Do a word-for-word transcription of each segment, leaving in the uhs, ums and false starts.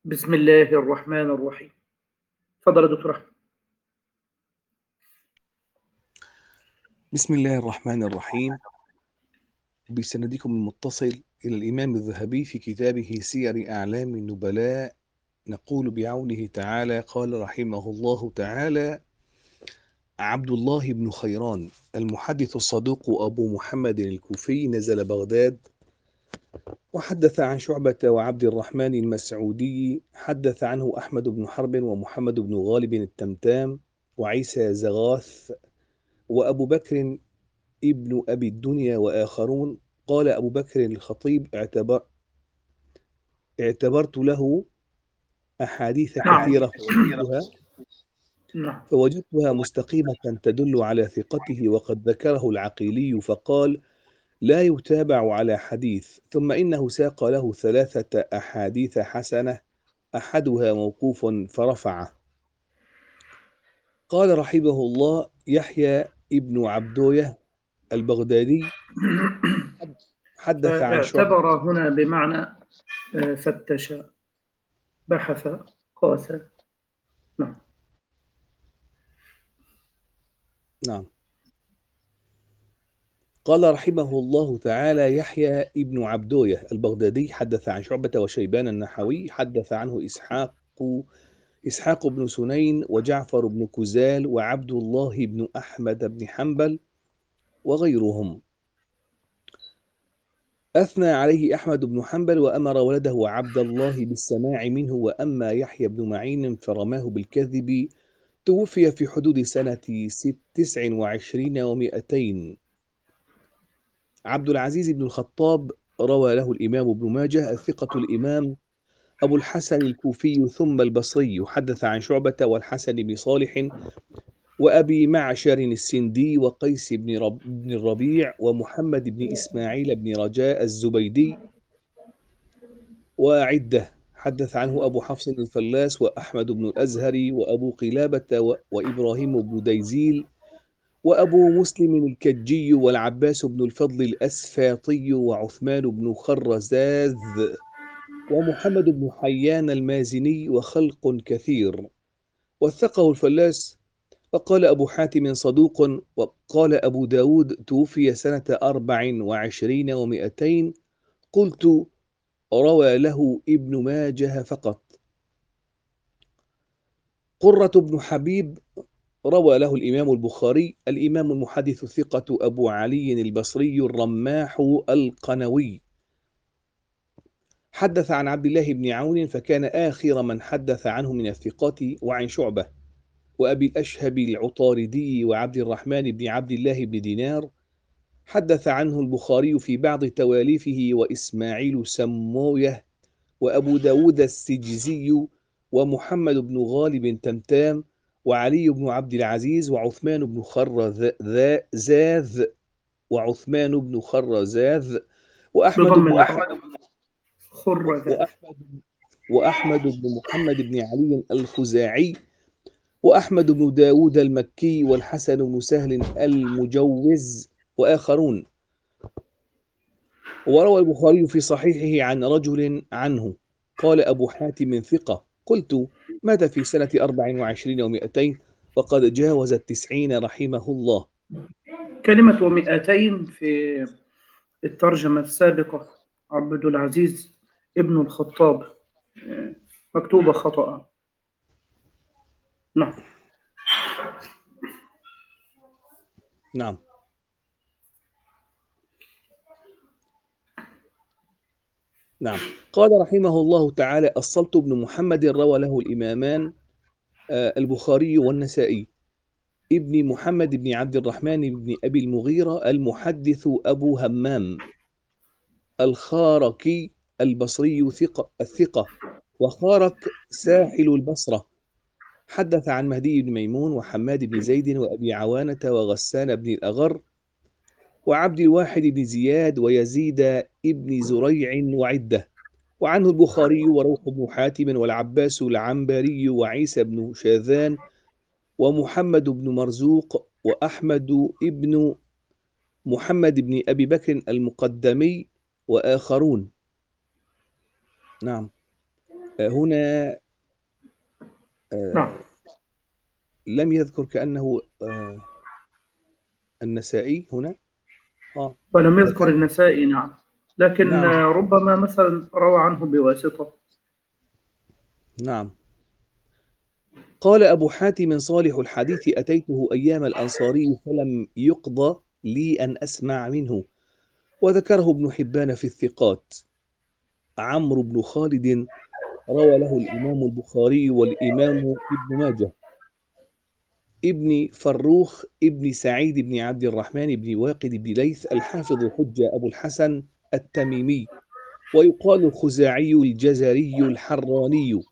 بسم الله الرحمن الرحيم. تفضل يا دكتور أحمد. بسم الله الرحمن الرحيم. بسندكم المتصل إلى الإمام الذهبي في كتابه سير أعلام النبلاء، نقول بعونه تعالى: قال رحمه الله تعالى: عبد الله بن خيران المحدث الصدوق أبو محمد الكوفي نزل بغداد، وحدث عن شعبة وعبد الرحمن المسعودي، حدث عنه أحمد بن حرب ومحمد بن غالب التمتام وعيسى زغاث وأبو بكر ابن أبي الدنيا وآخرون. قال أبو بكر الخطيب: اعتبر اعتبرت له أحاديث نعم. كثيرة فوجدتها نعم. فوجدتها مستقيمة تدل على ثقته، وقد ذكره العقيلي فقال: لا يتابع على حديث. ثم إنه ساق له ثلاثة أحاديث حسنة، أحدها موقوف فرفعه. قال رحمه الله: يحيى ابن عبدوية البغدادي حدث عن شعبة. اعتبر هنا بمعنى آه، فتش، بحث، قاس. نعم. نعم. قال رحمه الله تعالى: يحيى ابن عبدوية البغدادي حدث عن شعبة وشيبان النحوي، حدث عنه إسحاق إسحاق بن سنين وجعفر بن كزال وعبد الله بن أحمد بن حنبل وغيرهم. أثنى عليه أحمد بن حنبل وأمر ولده عبد الله بالسماع منه. وأما يحيى بن معين فرماه بالكذب، توفي في حدود سنة تسع وعشرين ومئتين. عبد العزيز بن الخطاب روى له الإمام ابن ماجه الثقة الإمام أبو الحسن الكوفي ثم البصري، حدث عن شعبة والحسن بن صالح وأبي معشر السندي وقيس بن, رب بن الربيع ومحمد بن إسماعيل بن رجاء الزبيدي وعدة. حدث عنه أبو حفص الفلاس وأحمد بن الأزهري وأبو قلابة وإبراهيم بن ديزيل وأبو مسلم الكجي والعباس بن الفضل الأسفاطي وعثمان بن خرزاذ ومحمد بن حيان المازني وخلق كثير. وثقه الفلاس. وقال أبو حاتم صدوق. وقال أبو داود توفي سنة أربع وعشرين ومئتين. قلت: روى له ابن ماجه فقط. قرة بن حبيب روى له الإمام البخاري. الإمام المحدث الثقة أبو علي البصري الرماح القنوي، حدث عن عبد الله بن عون فكان آخر من حدث عنه من الثقات، وعن شعبة وأبي الأشهب العطاردي وعبد الرحمن بن عبد الله بن دينار، حدث عنه البخاري في بعض تواليفه، وإسماعيل سمويه وأبو داود السجزي ومحمد بن غالب تمتام وعلي بن عبد العزيز وعثمان بن خرزاذ وعثمان بن خرزاذ وأحمد بضم بن الخاء. خرذا. وأحمد وأحمد بن محمد بن علي الخزاعي وأحمد بن داود المكي والحسن بن سهل المجوز وآخرون. وروى البخاري في صحيحه عن رجل عنه. قال أبو حاتم ثقة. قلت: مات في سنة أربع وعشرين ومئتين، وقد جاوز التسعين رحمه الله. كلمة ومئتين في الترجمة السابقة عبد العزيز ابن الخطاب مكتوبة خطأ. نعم. نعم. نعم. قال رحمه الله تعالى: الصلت بن محمد روى له الإمامان البخاري والنسائي. ابن محمد بن عبد الرحمن بن أبي المغيرة المحدث أبو همام الخاركي البصري ثقة الثقة، وخارك ساحل البصرة، حدث عن مهدي بن ميمون وحماد بن زيد وأبي عوانة وغسان بن الأغر وعبد الواحد بن زياد ويزيد ابن زريع وعدة. وعنه البخاري وروح بن حاتم والعباس العنبري وعيسى بن شاذان ومحمد بن مرزوق وأحمد ابن محمد بن أبي بكر المقدمي وآخرون. نعم. هنا نعم. لم يذكر كأنه النسائي هنا آه. ولم يذكر فكان النسائي. نعم، لكن نعم ربما مثلا روى عنه بواسطة. نعم. قال أبو حاتم صالح الحديث أتيته أيام الأنصاري فلم يقضى لي أن أسمع منه، وذكره ابن حبان في الثقات. عمرو بن خالد روى له الإمام البخاري والإمام ابن ماجه. ابن فروخ ابن سعيد بن عبد الرحمن بن واقد بن ليث الحافظ حجة أبو الحسن التميمي، ويقال الخزاعي الجزري الحراني،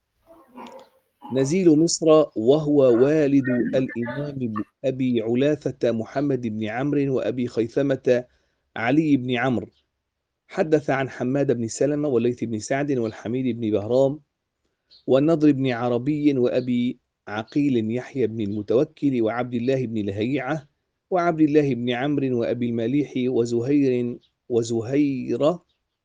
نزيل مصر، وهو والد الإمام أبي علاثة محمد بن عمرو وأبي خيثمة علي بن عمرو. حدث عن حماد بن سلمة والليث بن سعد والحميد بن بهرام والنضر بن عربي وأبي عقيل يحيى بن المتوكل وعبد الله بن لهيعة وعبد الله بن عمرو وأبي المليح وزهير وزهير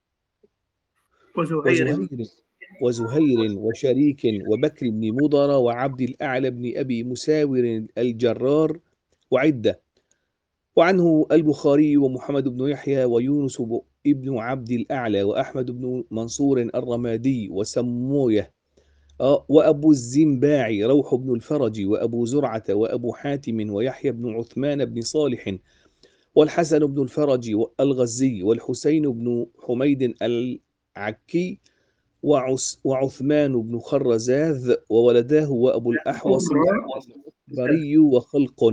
وزهير. وزهير وزهير وشريك وبكر بن مضر وعبد الأعلى بن أبي مساور الجرار وعدة. وعنه البخاري ومحمد بن يحيى ويونس ابن عبد الأعلى وأحمد بن منصور الرمادي وسمويه وأبو الزنباعي روح بن الفرج وأبو زرعة وأبو حاتم ويحيى بن عثمان بن صالح والحسن بن الفرج الغزي والحسين بن حميد العكي وعثمان بن خرزاذ وولداه وأبو الأحوص الأكبري وخلق.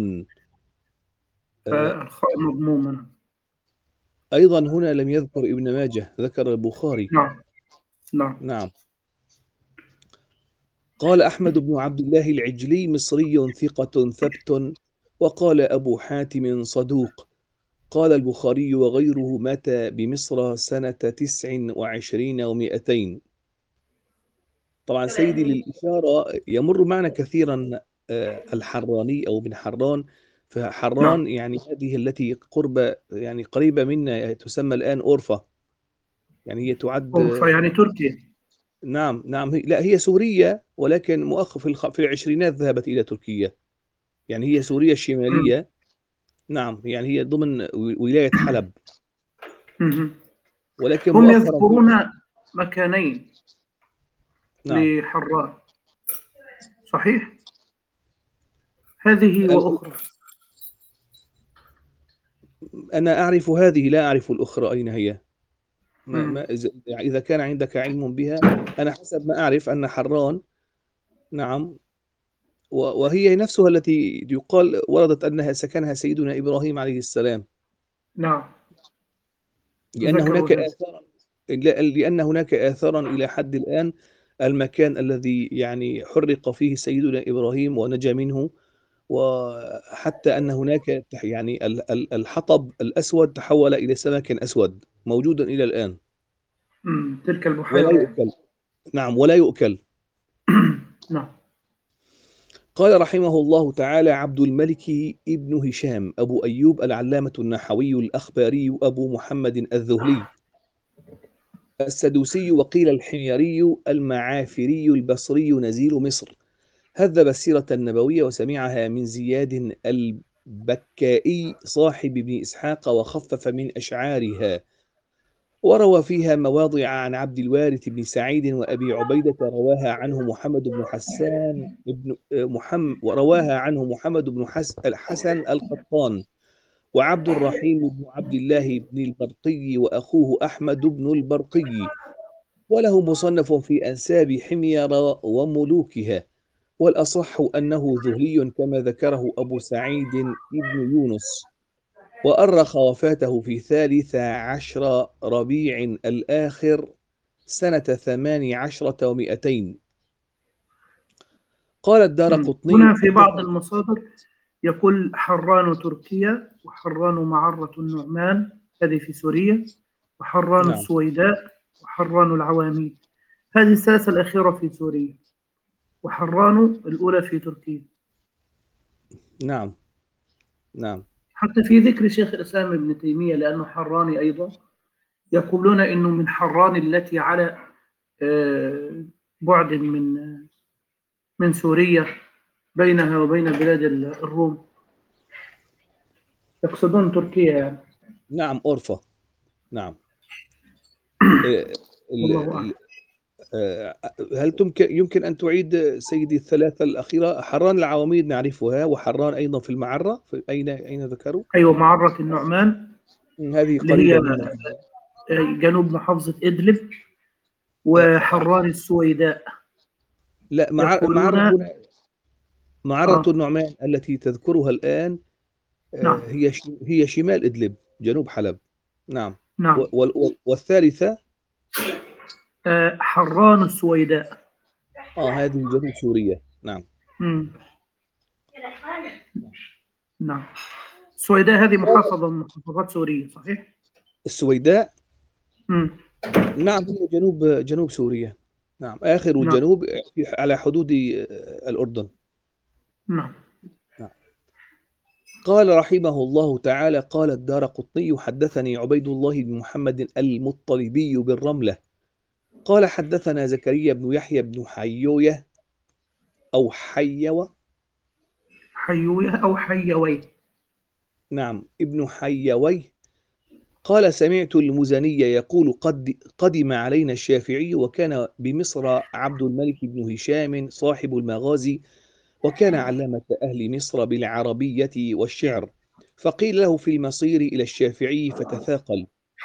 الخاء مضمومة. أيضا هنا لم يذكر ابن ماجه، ذكر البخاري. نعم نعم. نعم. قال أحمد بن عبد الله العجلي مصري ثقة ثبت، وقال أبو حاتم صدوق. قال البخاري وغيره مات بمصر سنة تسع وعشرين ومئتين. طبعا سيدي للإشارة يمر معنا كثيرا الحراني أو بن حران، فحران نعم. يعني هذه التي قرب يعني قريبة منا تسمى الآن أورفا، يعني هي تعد أوروبا يعني تركيا. نعم نعم. هي لا هي سورية، ولكن مؤخر في الخ... في العشرينات ذهبت إلى تركيا، يعني هي سوريا الشمالية. نعم، يعني هي ضمن ولاية حلب، ولكن هم مؤخرا في... يذكرون مكانين نعم. لحراء، صحيح؟ هذه وأخرى. أنا أعرف هذه، لا أعرف الأخرى أين هي. ما مم. ما إذا كان عندك علم بها. أنا حسب ما أعرف أن حران، نعم، وهي نفسها التي يقال وردت أنها سكنها سيدنا إبراهيم عليه السلام. نعم، لأن هناك ذكروا هذا. آثارا لأن هناك آثارا إلى حد الآن المكان الذي يعني حرق فيه سيدنا إبراهيم ونجا منه، وحتى أن هناك يعني الحطب الأسود تحول إلى سمك أسود موجود إلى الآن. مم. تلك ولا البحيرة يعني. يؤكل. نعم، ولا يؤكل. نعم. قال رحمه الله تعالى عبد الملك ابن هشام أبو أيوب العلامة النحوي الأخباري أبو محمد الذهلي السدوسي، وقيل الحميري المعافري البصري نزيل مصر. هذب السيرة النبوية وسمعها من زياد البكائي صاحب ابن إسحاق وخفف من أشعارها، وروى فيها مواضع عن عبد الوارث بن سعيد وأبي عبيدة رواها عنه محمد بن حسان ابن محمد ورواها عنه محمد بن الحسن القطان وعبد الرحيم بن عبد الله بن البرقي وأخوه أحمد بن البرقي، وله مصنف في أنساب حمير وملوكها، والأصح أنه ذهلي كما ذكره أبو سعيد ابن يونس، وأرخ وفاته في ثالث عشر ربيع الآخر سنة ثمان عشرة ومئتين. قال الدارقطني هنا في بعض المصادر يقول حران تركيا، وحران معرة النعمان هذه في سوريا، وحران نعم السويداء، وحران العواميد. هذه الثلاثة الأخيرة في سوريا، وحران الأولى في تركيا. نعم نعم. حتى في ذكر شيخ الإسلام ابن تيمية لأنه حراني أيضا، يقولون إنه من حران التي على آه، بعد من من سوريا بينها وبين بلاد الروم، يقصدون تركيا يعني. نعم أورفا. نعم. آه، ال- والله أعلم. ال- آه، هل تمكن يمكن أن تعيد سيدي الثلاثة الأخيرة؟ حران العواميد نعرفها، وحران أيضا في المعرة، في أين أين ذكروا؟ أيوة، معرة النعمان مم، هذه اللي هي قريبة منا. جنوب محافظة إدلب، آه، وحران السويداء. لا، مع- يقولون المعرة هنا، معرة آه النعمان التي تذكرها الآن نعم آه، هي ش- هي شمال إدلب، جنوب حلب. نعم. نعم. و- وال- والثالثة آه حران السويداء. آه هذه جنوب سوريا. نعم. مم. نعم. السويداء هذه محافظة من محافظات سوريا، صحيح؟ السويداء. مم. نعم، هي جنوب جنوب سوريا. نعم، آخر نعم الجنوب في- على حدود آه، الأردن. نعم. نعم. قال رحمه الله تعالى: قال الدارقطني: حدثني عبيد الله بن محمد المطلبي بالرملة قال حدثنا زكريا بن يحيى بن حيوية أو حيوة. حيوية أو حيوي. نعم، ابن حيوي. قال: سمعت المزني يقول: قد قدم علينا الشافعي، وكان بمصر عبد الملك بن هشام صاحب المغازي، وكان علامة أهل مصر بالعربية والشعر، فقيل له في المصير إلى الشافعي فتثاقل.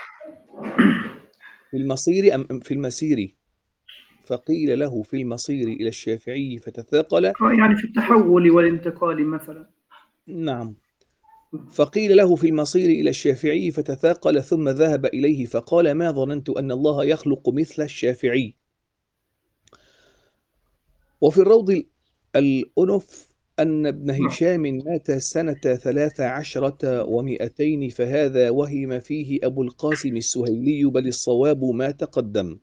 في المصير أم أم في المسير؟ فقيل له في المصير إلى الشافعي فتثاقل. آه، يعني في التحول والانتقال مثلا. نعم. فقيل له في المصير إلى الشافعي فتثاقل، ثم ذهب إليه فقال: ما ظننت أن الله يخلق مثل الشافعي. وفي الروض الأنف أن ابن نعم. هشام مات سنة ثلاث عشرة ومئتين، فهذا وهم فيه أبو القاسم السهيلي، بل الصواب ما تقدم.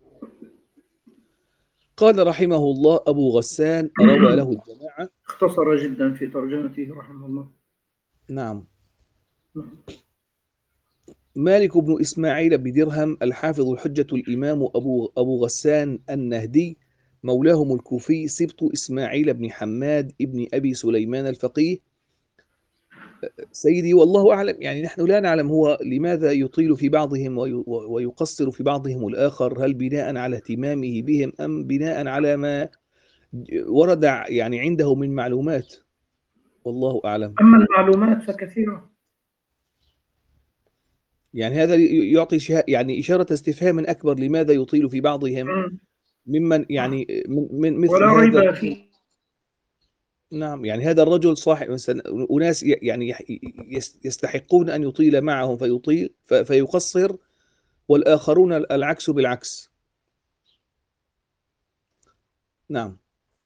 قال رحمه الله: أبو غسان روى له الجماعة. اختصر جدا في ترجمته رحمه الله. نعم. نعم. مالك بن إسماعيل بن درهم الحافظ الحجة الإمام أبو, أبو غسان النهدي، مولاهم الكوفي، سبط إسماعيل بن حماد ابن أبي سليمان الفقيه. سيدي والله أعلم، يعني نحن لا نعلم هو لماذا يطيل في بعضهم وي- ويقصر في بعضهم الآخر، هل بناء على اهتمامه بهم أم بناء على ما ورد يعني عنده من معلومات، والله أعلم. أما المعلومات فكثيرة. يعني هذا يعطي شه- يعني إشارة استفهام أكبر، لماذا يطيل في بعضهم مم. ممن يعني من, من مثل ولا هذا ريب الرجل. فيه. نعم، يعني هذا الرجل صاحب مثلا أناس ي- يعني يح- يس- يستحقون أن يطيل معهم فيطيل ف- فيقصر، والآخرون العكس بالعكس. نعم.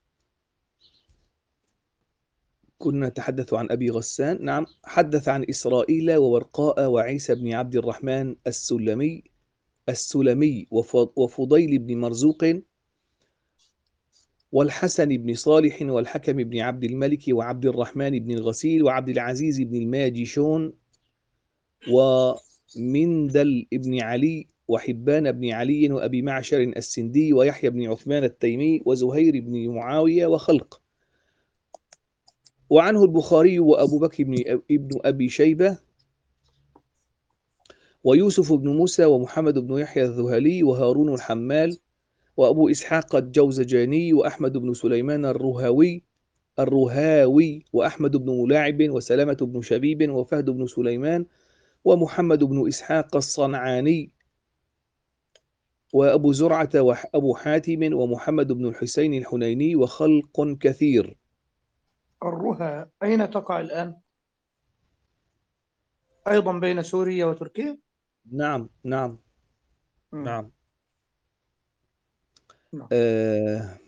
كنا نتحدث عن أبي غسان. نعم، حدث عن إسرائيل وورقاء وعيسى بن عبد الرحمن السلمي السلمي وف- وفضيل بن مرزوق والحسن بن صالح والحكم بن عبد الملك وعبد الرحمن بن الغسيل وعبد العزيز بن الماجشون ومندل بن علي وحبان بن علي وأبي معشر السندي ويحيى بن عثمان التيمي وزهير بن معاوية وخلق. وعنه البخاري وأبو بكر بن ابن أبي شيبة ويوسف بن موسى ومحمد بن يحيى الذهلي وهارون الحمال وأبو إسحاق الجوزجاني وأحمد بن سليمان الرهاوي الرهاوي وأحمد بن ملاعب وسلامة بن شبيب وفهد بن سليمان ومحمد بن إسحاق الصنعاني وأبو زرعة وأبو حاتم ومحمد بن الحسين الحنيني وخلق كثير. الرها أين تقع الآن؟ أيضا بين سوريا وتركيا؟ نعم نعم مم. نعم. نعم. آه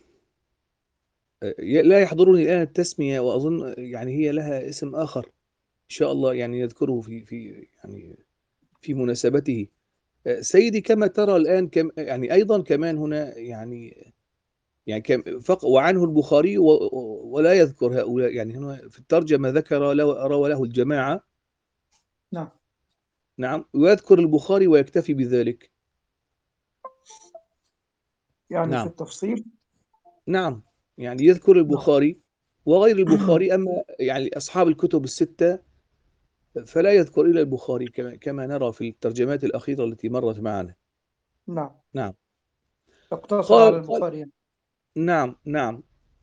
لا يحضرني الآن التسمية، وأظن يعني هي لها اسم آخر إن شاء الله يعني نذكره في في يعني في مناسبته. آه، سيدي كما ترى الآن كم يعني أيضا كمان هنا يعني يعني كم فق وعنه البخاري و- و- ولا يذكر هؤلاء، يعني هنا في الترجمة ذكر لو روى له الجماعة. نعم. نعم، ويذكر البخاري ويكتفي بذلك. يعني في نعم التفصيل. نعم، يعني يذكر نعم. البخاري وغير البخاري، أما يعني أصحاب الكتب الستة فلا يذكر إلا البخاري كما كما نرى في الترجمات الأخيرة التي مرت معنا. نعم، نعم. تقتصر على قال قال البخاري يعني. نعم نعم،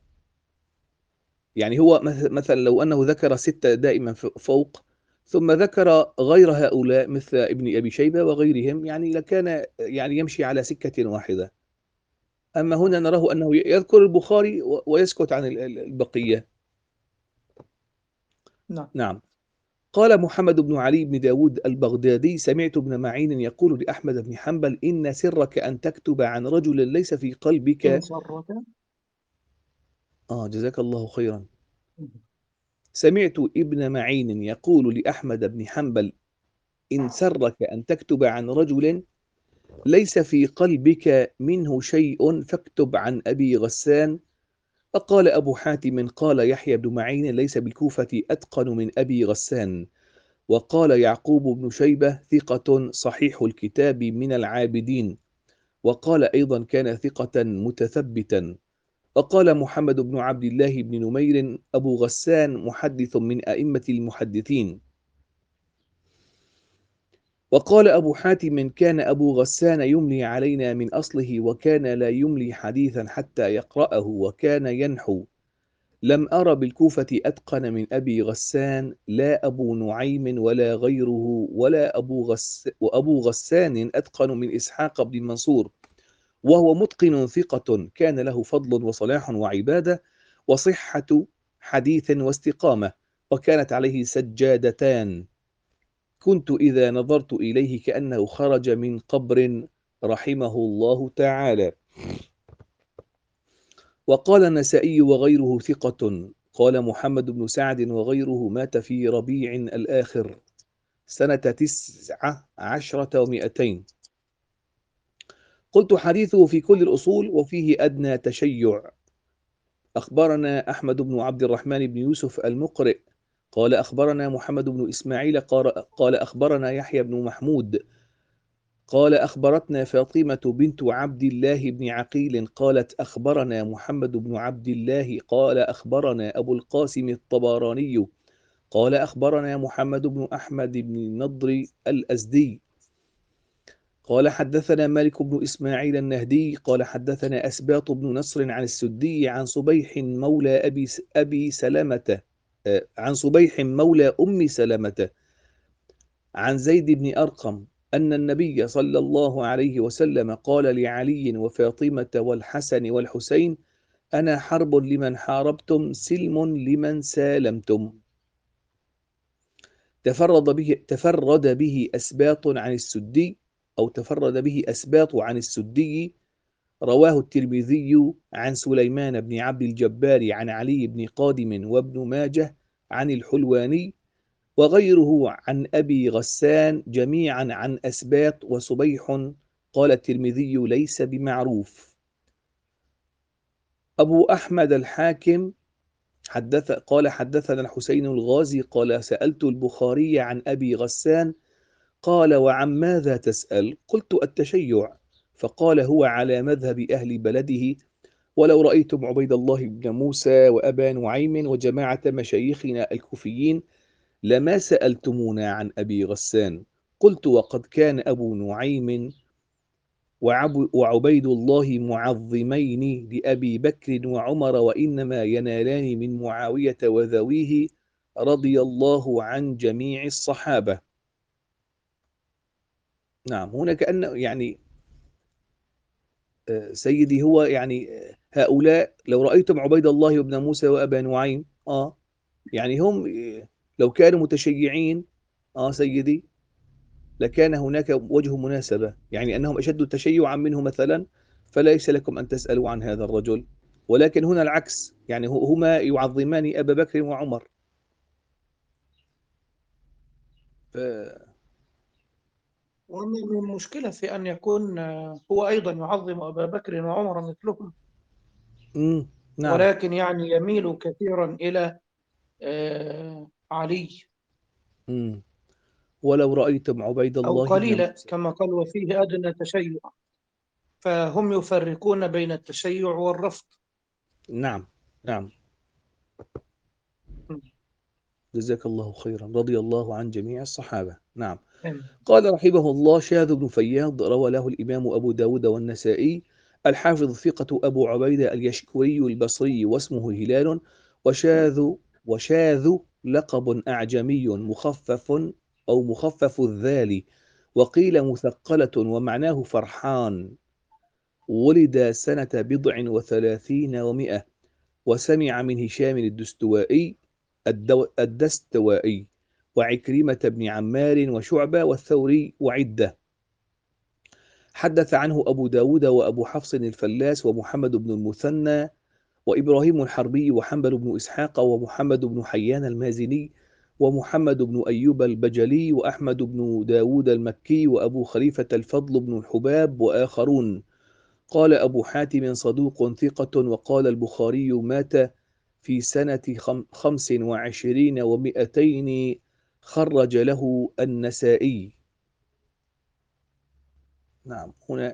يعني هو مث- مثلا لو أنه ذكر ستة دائما ف- فوق، ثم ذكر غير هؤلاء مثل ابن أبي شيبة وغيرهم، يعني لكان يعني يمشي على سكة واحدة. أما نعم. هنا نراه أنه يذكر البخاري و- ويسكت عن ال- ال- البقية. نعم. نعم. قال محمد بن علي بن داود البغدادي: سمعت ابن معين يقول لأحمد بن حنبل: إن سرك أن تكتب عن رجل ليس في إن قلبك. سرك. آه جزاك الله خيرا. سمعت ابن معين يقول لأحمد بن حنبل: إن سرك أن تكتب عن رجل ليس في قلبك منه شيء فاكتب عن أبي غسان. فقال أبو حاتم: قال يحيى بن معين: ليس بالكوفة أتقن من أبي غسان. وقال يعقوب بن شيبة: ثقة صحيح الكتاب من العابدين. وقال أيضا: كان ثقة متثبتا. وقال محمد بن عبد الله بن نمير: أبو غسان محدث من أئمة المحدثين. وقال أبو حاتم: كان أبو غسان يملي علينا من أصله، وكان لا يملي حديثا حتى يقرأه، وكان ينحو. لم أر بالكوفة أتقن من أبي غسان، لا أبو نعيم ولا غيره، ولا أبو غس وأبو غسان أتقن من إسحاق بن منصور، وهو متقن ثقة، كان له فضل وصلاح وعبادة وصحة حديث واستقامة، وكانت عليه سجادتان، كنت إذا نظرت إليه كأنه خرج من قبر، رحمه الله تعالى. وقال النسائي وغيره ثقة. قال محمد بن سعد وغيره: مات في ربيع الآخر سنة تسعة عشرة ومئتين. قلت: حديثه في كل الأصول وفيه أدنى تشيع. أخبرنا أحمد بن عبد الرحمن بن يوسف المقرئ قال أخبرنا محمد بن إسماعيل قال أخبرنا يحيى بن محمود قال أخبرتنا فاطمة بنت عبد الله بن عقيل قالت: أخبرنا محمد بن عبد الله قال أخبرنا أبو القاسم الطبراني قال أخبرنا محمد بن أحمد بن النضر الأزدي قال حدثنا مالك بن إسماعيل النهدي قال حدثنا أسباط بن نصر عن السدي عن صبيح مولى أبي أبي سلمة عن صبيح مولى أم سلمة عن زيد بن أرقم أن النبي صلى الله عليه وسلم قال لعلي وفاطمة والحسن والحسين: أنا حرب لمن حاربتم، سلم لمن سالمتم. تفرد به تفرد به أسباط عن السدي أو تفرد به أسباط عن السدي. رواه الترمذي عن سليمان بن عبد الجبار عن علي بن قادم وابن ماجه عن الحلواني وغيره عن أبي غسان، جميعا عن أسباط وصبيح. قال الترمذي: ليس بمعروف. أبو أحمد الحاكم حدث قال حدثنا الحسين الغازي قال: سألت البخاري عن أبي غسان قال: وعن ماذا تسأل؟ قلت: التشيع. فقال: هو على مذهب أهل بلده، ولو رأيتم عبيد الله بن موسى وأبا نعيم وجماعة مشايخنا الكوفيين لما سألتمونا عن أبي غسان. قلت: وقد كان أبو نعيم وعبيد الله معظمين لأبي بكر وعمر، وإنما ينالان من معاوية وذويه رضي الله عن جميع الصحابة. نعم، هنا كأنه يعني سيدي هو يعني هؤلاء لو رأيتم عبيد الله بن موسى وأبا نعيم آه يعني هم لو كانوا متشيعين آه سيدي لكان هناك وجه مناسبة، يعني أنهم أشد تشيعا منه مثلا، فليس لكم أن تسألوا عن هذا الرجل. ولكن هنا العكس، يعني هما يعظمان أبا بكر وعمر. ف... ومن المشكلة في أن يكون هو أيضا يعظم أبا بكر وعمر مثلهم، مم. نعم. ولكن يعني يميل كثيرا إلى آه، علي، مم. ولو رأيتم عبيد أو الله بن قليلا موسى. كما قال وفيه أدنى تشيع. فهم يفرقون بين التشيع والرفض. نعم نعم. م. جزاك الله خيرا، رضي الله عن جميع الصحابة. نعم. آمين. قال رحمه الله: شاذ بن فياض روى له الإمام أبو داود والنسائي. الحافظ ثقة أبو عبيدة اليشكري البصري واسمه هلال. وشاذ وشاذ لقب أعجمي مخفف أو مخفف الذال، وقيل مثقلة ومعناه فرحان. ولد سنة بضع وثلاثين ومئة، وسمع من هشام الدستوائي الدو الدستوائي وعكرمة بن عمار وشعبة والثوري وعدة. حدث عنه أبو داود وأبو حفص الفلاس ومحمد بن المثنى وإبراهيم الحربي وحنبل بن إسحاق ومحمد بن حيان المازني ومحمد بن أيوب البجلي وأحمد بن داود المكي وأبو خليفة الفضل بن الحباب وآخرون. قال أبو حاتم صدوق ثقة. وقال البخاري مات في سنة خمس وعشرين ومئتين، خرج له النسائي. نعم، هنا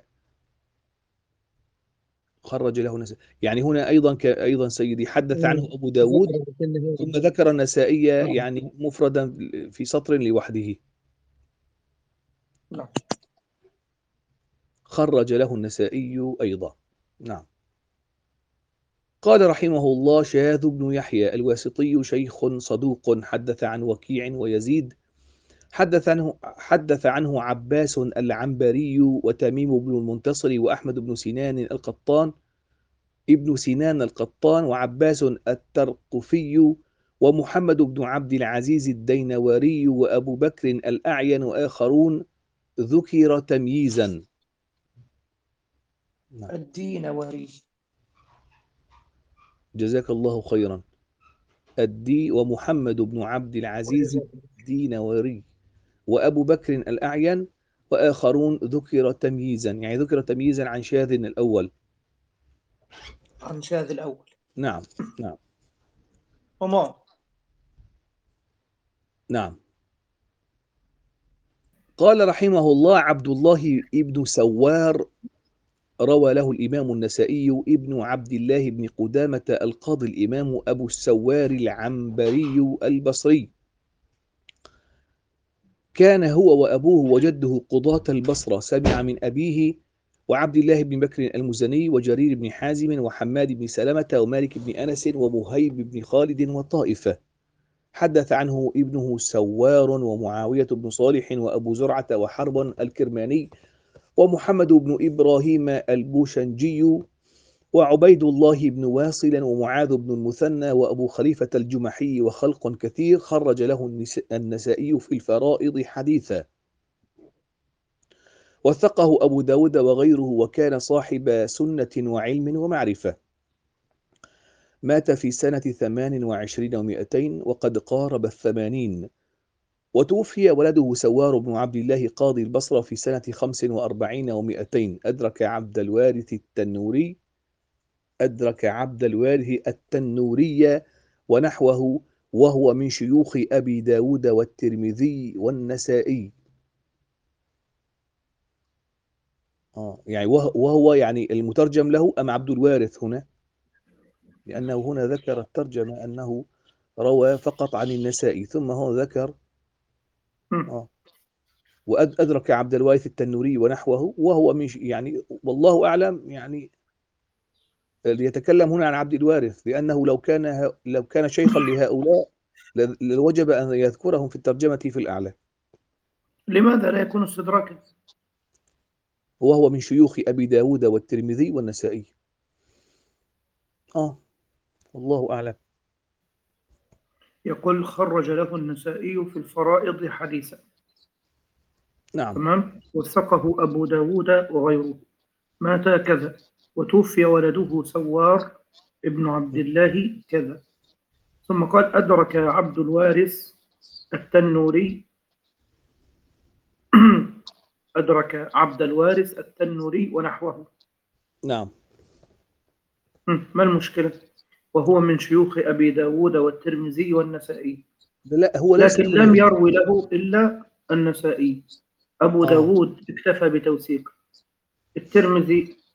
خرج له النسائي، يعني هنا أيضا أيضا سيدي حدث عنه أبو داود ثم ذكر النسائي يعني مفردا في سطر لوحده. نعم. خرج له النسائي أيضا. نعم. قال رحمه الله: شاذ بن يحيى الواسطي شيخ صدوق، حدث عن وكيع ويزيد. حدث عنه حدث عنه عباس العنبري وتميم بن المنتصر وأحمد بن سنان القطان ابن سنان القطان وعباس الترقفي ومحمد بن عبد العزيز الدينواري وأبو بكر الأعين وآخرون، ذكر تمييزا. الدينواري. جزاك الله خيرا. الدي ومحمد بن عبد العزيز الدينواري وأبو بكر الأعين وآخرون، ذكر تمييزا، يعني ذكر تمييزا عن شاذ الأول. عن شاذ الأول. نعم نعم وما نعم. قال رحمه الله: عبد الله ابن سوار روى له الإمام النسائي ابن عبد الله بن قدامة القاضي الإمام أبو السوار العنبري البصري. كان هو وأبوه وجده قضاة البصرة. سمع من أبيه وعبد الله بن بكر المزني وجرير بن حازم وحماد بن سلمة ومالك بن أنس ومهيب بن خالد وطائفة. حدث عنه ابنه سوار ومعاوية بن صالح وأبو زرعة وحرب الكرماني ومحمد بن إبراهيم البوشنجي وعبيد الله بن واصل ومعاذ بن المثنى وأبو خليفة الجمحي وخلق كثير. خرج له النسائي في الفرائض حديثا، وثقه أبو داود وغيره، وكان صاحب سنة وعلم ومعرفة. مات في سنة ثمان وعشرين ومئتين وقد قارب الثمانين. وتوفي ولده سوار بن عبد الله قاضي البصرة في سنة خمس وأربعين ومئتين. أدرك عبد الوارث التنوري أدرك عبد الوارث التنوري ونحوه، وهو من شيوخ أبي داود والترمذي والنسائي. آه يعني وهو يعني المترجم له أم عبد الوارث هنا؟ لأنه هنا ذكر الترجمة أنه روى فقط عن النسائي، ثم هو ذكر آه وأدرك عبد الوارث التنوري ونحوه، وهو من يعني والله أعلم يعني يتكلم هنا عن عبد الوارث، لأنه لو كان لو كان شيخا لهؤلاء لوجب أن يذكرهم في الترجمة في الأعلى. لماذا لا يكون استدراكا؟ وهو من شيوخ أبي داود والترمذي والنسائي. آه والله أعلم. يقول: خرج له النسائي في الفرائض حديثا. نعم. تمام. وثقه أبو داود وغيره. مات كذا، وتوفي ولده سوار ابن عبد الله كذا. ثم قال: أدرك عبد الوارث التنوري أدرك عبد الوارث التنوري ونحوه. نعم. ما المشكلة؟ وهو من شيوخ أبي داود والترمذي والنسائي. لا هو ليس لكن لم يروي له إلا النسائي. أبو آه. داود اكتفى بتوثيق، الترمذي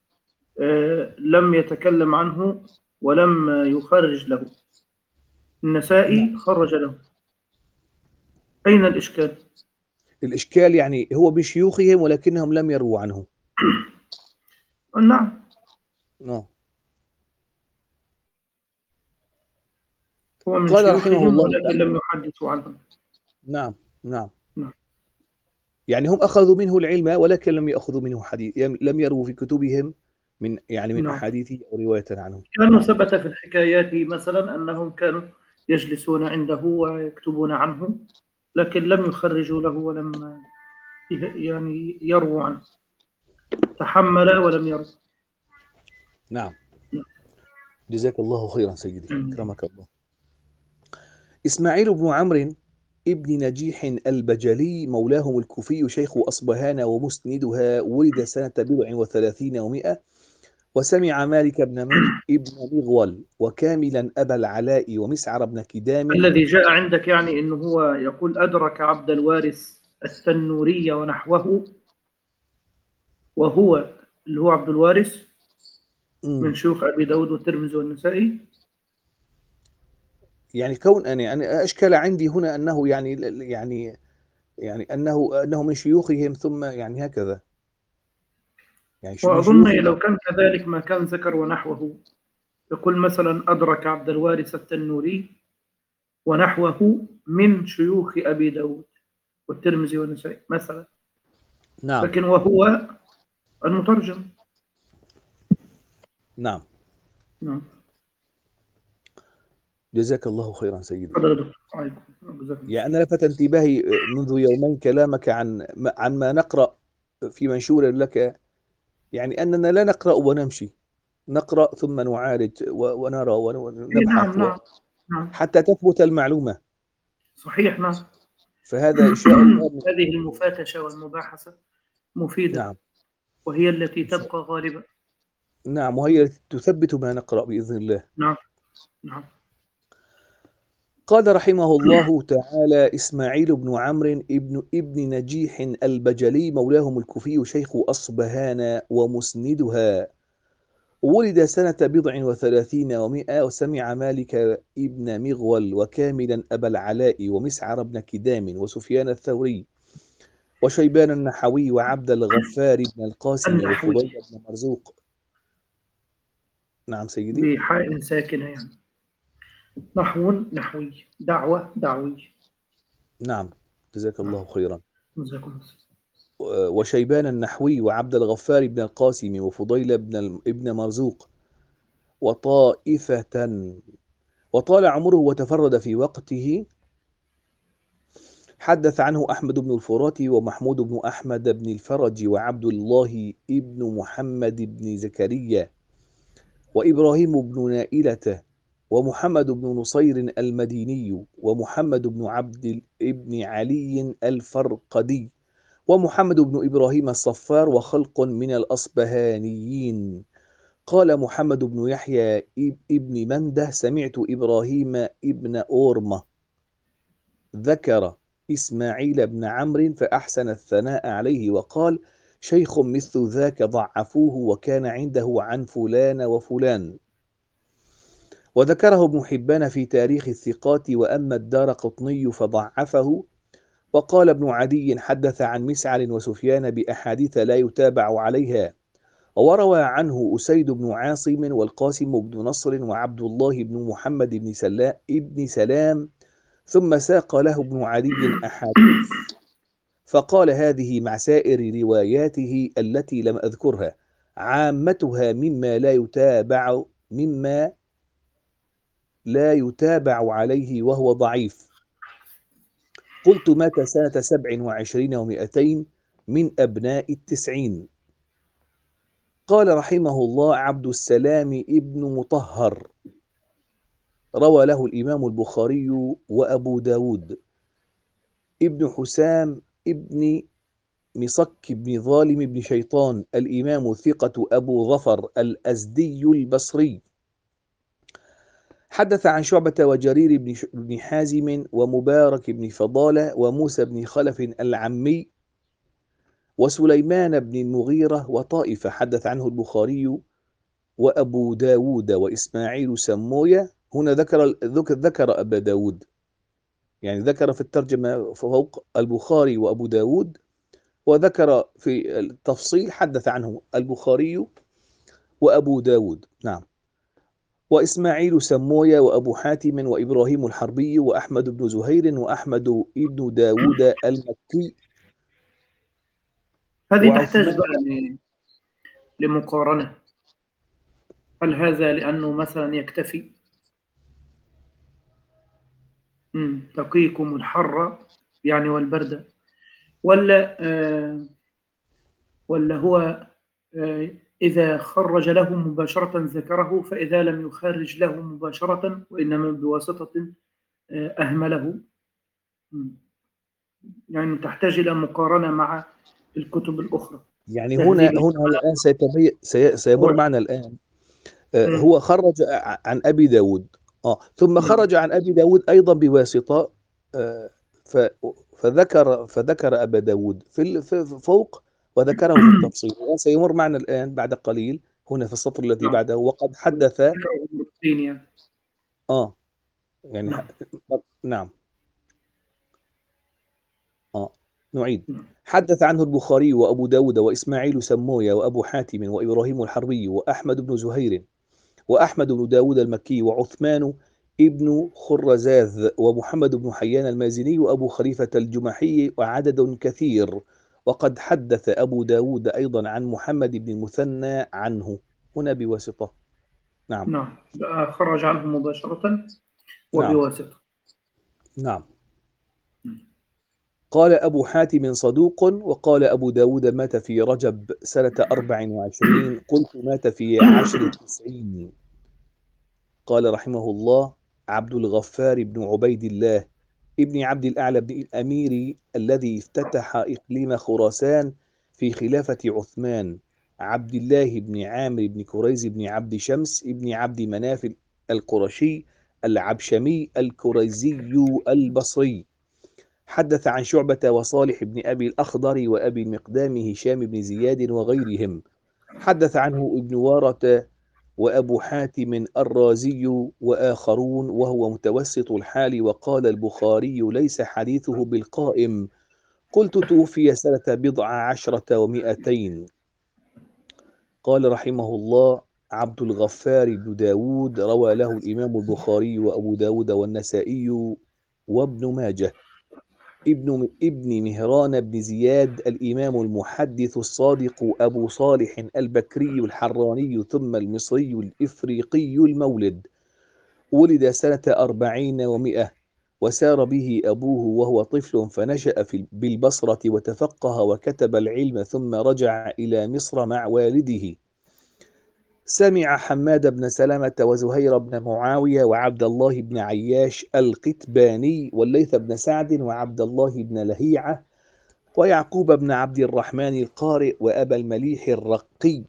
آه، لم يتكلم عنه ولم يخرج له. النسائي نعم. خرج له. أين الإشكال؟ الإشكال يعني هو بشيوخهم ولكنهم لم يرووا عنه. نعم. نعم. هو من قال رحمه شيوخهم الله ولكن تعالى. لم يحدثوا عنه. نعم نعم. نعم. يعني هم أخذوا منه العلم ولكن لم يأخذوا منه حديث، لم يروا في كتبهم من يعني من نعم. أحاديثه أو رواية عنه. كانوا ثبت في الحكايات مثلا أنهم كانوا يجلسون عنده ويكتبون عنه، لكن لم يخرجوا له ولم يعني يرووا عنه. تحمل ولم يروا. نعم. جزاك الله خيرا سيدي، نعم. أكرمك الله. إسماعيل بن عمرو ابن نجيح البجلي مولاهم الكوفي شيخ أصبهان ومسندها، ولد سنة بضع وثلاثين ومائة، وسمع مالك بن ابن مغول وكاملا أبا العلاء ومسعر بن كدام. الذي جاء عندك يعني أنه هو يقول أدرك عبد الوارث التنوري ونحوه، وهو اللي هو عبد الوارث من مم. شيوخ أبي داود والترمذي والنسائي. يعني كون أنا أنا أشكل عندي هنا أنه يعني يعني يعني أنه أنه من شيوخهم ثم يعني هكذا، يعني من وأظن شيوخهم. لو كان كذلك ما كان ذكر ونحوه، يقول مثلا أدرك عبد الوارث التنوري ونحوه من شيوخ أبي داود والترمذي والنسائي مثلا، نعم لكن وهو المترجم. نعم. نعم. جزاك الله خيرا سيدي. تفضل يا دكتور. عليكم. جزاكم الله. يعني أنا لفت انتباهي منذ يومين كلامك عن عن ما نقرأ في منشور لك، يعني أننا لا نقرأ ونمشي، نقرأ ثم نعالج و- ونرى إيه نعم ونبحث و- نعم نعم. حتى تثبت المعلومة. صحيح. نعم. فهذا إن شاء الله من- هذه المفاتشة والمباحثة مفيدة، نعم وهي التي إن شاء- تبقى غالبا. نعم، وهي التي تثبت ما نقرأ بإذن الله. نعم نعم. قال رحمه الله تعالى: إسماعيل بن عمرو ابن ابن نجيح البجلي مولاهم الكوفي شيخ أصبهان ومسندها، ولد سنة بضع وثلاثين ومائة، وسمع مالك ابن مغول وكاملا أبا العلاء ومسعر بن كدام وسفيان الثوري وشيبان النحوي وعبد الغفار بن القاسم النحوي وفضيل بن مرزوق. نعم سيدي. بحاء ساكنة يعني. نحو نحوي، دعوة دعوي. نعم جزاك نعم. الله خيرا. جزاكم الله. وشيبان النحوي وعبد الغفار بن القاسم وفضيل بن ابن مرزوق وطائفة. وطال عمره وتفرد في وقته. حدث عنه أحمد بن الفرات ومحمود بن أحمد بن الفرج وعبد الله بن محمد بن زكريا وإبراهيم بن نائلة ومحمد بن نصير المديني ومحمد بن عبد بن علي الفرقدي ومحمد بن إبراهيم الصفار وخلق من الأصبهانيين. قال محمد بن يحيى ابن منده: سمعت إبراهيم ابن أورمة ذكر إسماعيل بن عمرو فأحسن الثناء عليه وقال: شيخ مثل ذاك ضعفوه وكان عنده عن فلان وفلان. وذكره ابن حبان في تاريخ الثقات، وأما الدارقطني فضعفه. وقال ابن عدي: حدث عن مسعر وسفيان بأحاديث لا يتابع عليها. وروى عنه أسيد بن عاصم والقاسم بن نصر وعبد الله بن محمد بن سلام ابن سلام، ثم ساق له ابن عدي أحاديث فقال: هذه مع سائر رواياته التي لم أذكرها، عامتها مما لا يتابع مما لا يتابع عليه وهو ضعيف. قلت: مات سنة سبع وعشرين ومائتين من أبناء التسعين. قال رحمه الله: عبد السلام ابن مطهر روى له الإمام البخاري وأبو داود. ابن حسام ابن مصك بن ظالم بن شيطان الإمام ثقة أبو ظفر الأزدي البصري. حدث عن شعبة وجرير بن بن حازم ومبارك بن فضالة وموسى بن خلف العمي وسليمان بن المغيرة وطائفة. حدث عنه البخاري وأبو داود وإسماعيل سمويا. هنا ذكر ذكر ذكر أبا داود، يعني ذكر في الترجمة فوق البخاري وأبو داود، وذكر في التفصيل حدث عنه البخاري وأبو داود. نعم. وإسماعيل سمويا وأبو حاتم وإبراهيم الحربي وأحمد بن زهير وأحمد ابن داود المكي هذه تحتاج وعثمان. بقى ل- لمقارنة. هل هذا لأنه مثلا يكتفي مم، تقيكم الحر يعني والبرد، ولا آه ولا هو آه إذا خرج له مباشرة ذكره، فإذا لم يخرج له مباشرة وإنما بواسطة آه أهمله. مم. يعني تحتاج إلى مقارنة مع الكتب الأخرى. يعني هنا تهذيب هنا الآن سيتبي سي- سيمر الأسبوع. معنا الآن. آه، مم. هو خرج ع- عن أبي داود، آه ثم نعم خرج عن أبي داود أيضا بواسطة. آه ف فذكر فذكر أبا داود في ال- في- فوق، وذكره في التفصيل. الآن سيمر معنا الآن بعد قليل هنا في السطر الذي نعم. بعده وقد حدث. ذكره مرتين يعني. آه يعني ح- نعم نعم. آه نعيد. نعم حدث عنه البخاري وأبو داود وإسماعيل سمويا وأبو حاتم وإبراهيم الحربي وأحمد بن زهير وأحمد بن داود المكي وعثمان ابن خرزاذ ومحمد بن حيان المازني وأبو خليفة الجمحي وعدد كثير. وقد حدث أبو داود أيضا عن محمد بن المثنى عنه، هنا بواسطة. نعم. نعم. بقى خرج عنه مباشرة نعم. وبواسطة. نعم. قال أبو حاتم صدوق، وقال أبو داود مات في رجب سنة أربع وعشرين، قلت مات في عشر تسعين. قال رحمه الله: عبد الغفار بن عبيد الله ابن عبد الأعلى بن الأمير الذي افتتح إقليم خراسان في خلافة عثمان، عبد الله بن عامر بن كريز بن عبد شمس بن عبد مناف القرشي العبشمي الكريزي البصري. حدث عن شعبة وصالح بن أبي الأخضر وأبي المقدام هشام بن زياد وغيرهم. حدث عنه ابن وارة وأبو حاتم الرازي وآخرون، وهو متوسط الحال. وقال البخاري: ليس حديثه بالقائم. قلت: توفي سنة بضع عشرة ومئتين. قال رحمه الله: عبد الغفار بن داود روى له الإمام البخاري وأبو داود والنسائي وابن ماجه. ابن ابن مهران بن زياد الإمام المحدث الصادق أبو صالح البكري الحراني ثم المصري الإفريقي المولد، ولد سنة أربعين ومئة، وسار به أبوه وهو طفل، فنشأ في بالبصرة وتفقه وكتب العلم، ثم رجع إلى مصر مع والده. سمع حماد بن سلمة وزهير بن معاوية وعبد الله بن عياش القتباني والليث بن سعد وعبد الله بن لهيعة ويعقوب بن عبد الرحمن القارئ وأبا المليح الرقي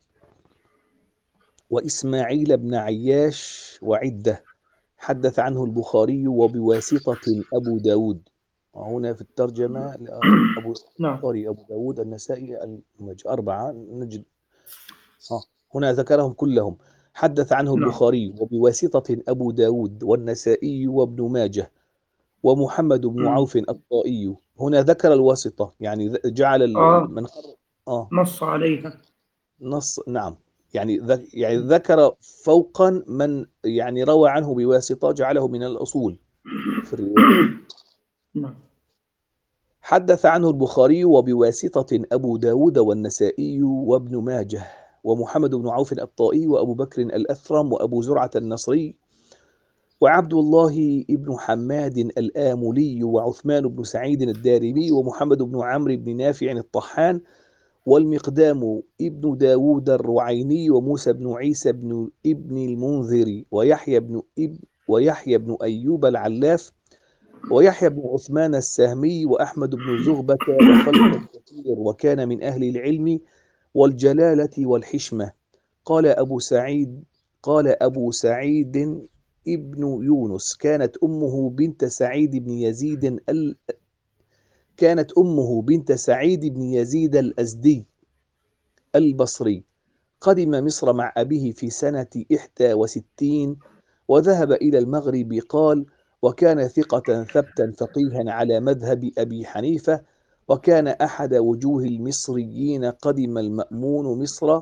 وإسماعيل بن عياش وعدة. حدث عنه البخاري وبواسطة أبو داود. وهنا في الترجمة أبو نعم البخاري أبو داود النسائي المج أربعة نجد. آه. هنا ذكرهم كلهم. حدث عنه نعم البخاري وبواسطة أبو داود والنسائي وابن ماجه ومحمد بن مم. عوف الطائي. هنا ذكر الواسطة، يعني ذ- جعل ال- آه من خر... آه نص عليها. نص. نعم. يعني ذ... يعني ذكر فوقا من يعني روى عنه بواسطة، جعله من الأصول في الرواية. نعم حدث عنه البخاري وبواسطة أبو داود والنسائي وابن ماجه ومحمد بن عوف الطائي وأبو بكر الأثرم وأبو زرعة النصري وعبد الله بن حماد الآملي وعثمان بن سعيد الدارمي ومحمد بن عمرو بن نافع الطحان والمقدام ابن داود الرعيني وموسى بن عيسى بن ابن المنذر ويحيى بن ابن ويحيى بن أيوب العلاف ويحيى بن عثمان السهمي وأحمد بن زغبة وخلق كثير، وكان من أهل العلم والجلالة والحشمة. قال أبو سعيد قال أبو سعيد ابن يونس: كانت أمه بنت سعيد بن يزيد ال... كانت أمه بنت سعيد بن يزيد الأزدي البصري. قدم مصر مع أبيه في سنة إحدى وستين وذهب إلى المغرب. قال: وكان ثقة ثبتا فقيها على مذهب أبي حنيفة، وكان أحد وجوه المصريين. قدم المأمون مصر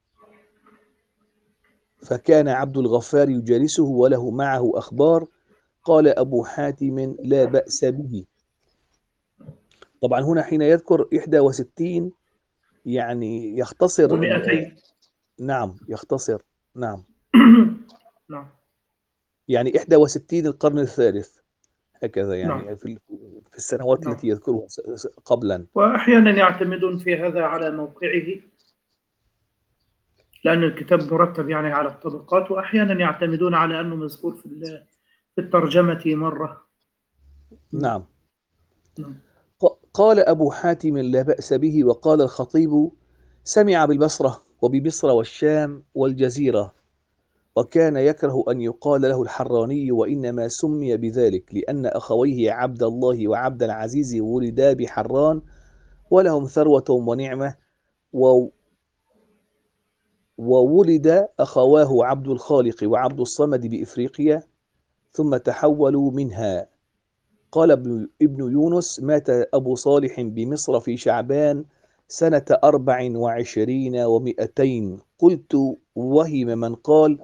فكان عبد الغفار يجالسه وله معه أخبار. قال أبو حاتم: لا بأس به. طبعا هنا حين يذكر إحدى وستين يعني يختصر ال- ومئتين. نعم يختصر نعم نعم يعني إحدى وستين القرن الثالث، هكذا نعم يعني في في السنوات نعم. التي يذكرها س- س- قبلا. وأحيانا يعتمدون في هذا على موقعه، لأن الكتاب مرتب يعني على الطبقات، وأحيانا يعتمدون على أنه مذكور في ال- في الترجمة مرة. نعم. نعم. ق- قال أبو حاتم: لا بأس به. وقال الخطيب: سمع بالبصرة وبمصر والشام والجزيرة. وكان يكره أن يقال له الحراني، وإنما سمي بذلك لأن أخويه عبد الله وعبد العزيز ولدا بحران، ولهم ثروة ونعمة. و... وولد أخواه عبد الخالق وعبد الصمد بإفريقيا، ثم تحولوا منها. قال ابن ابن يونس: مات أبو صالح بمصر في شعبان سنة أربع وعشرين ومئتين. قلت: وهم من قال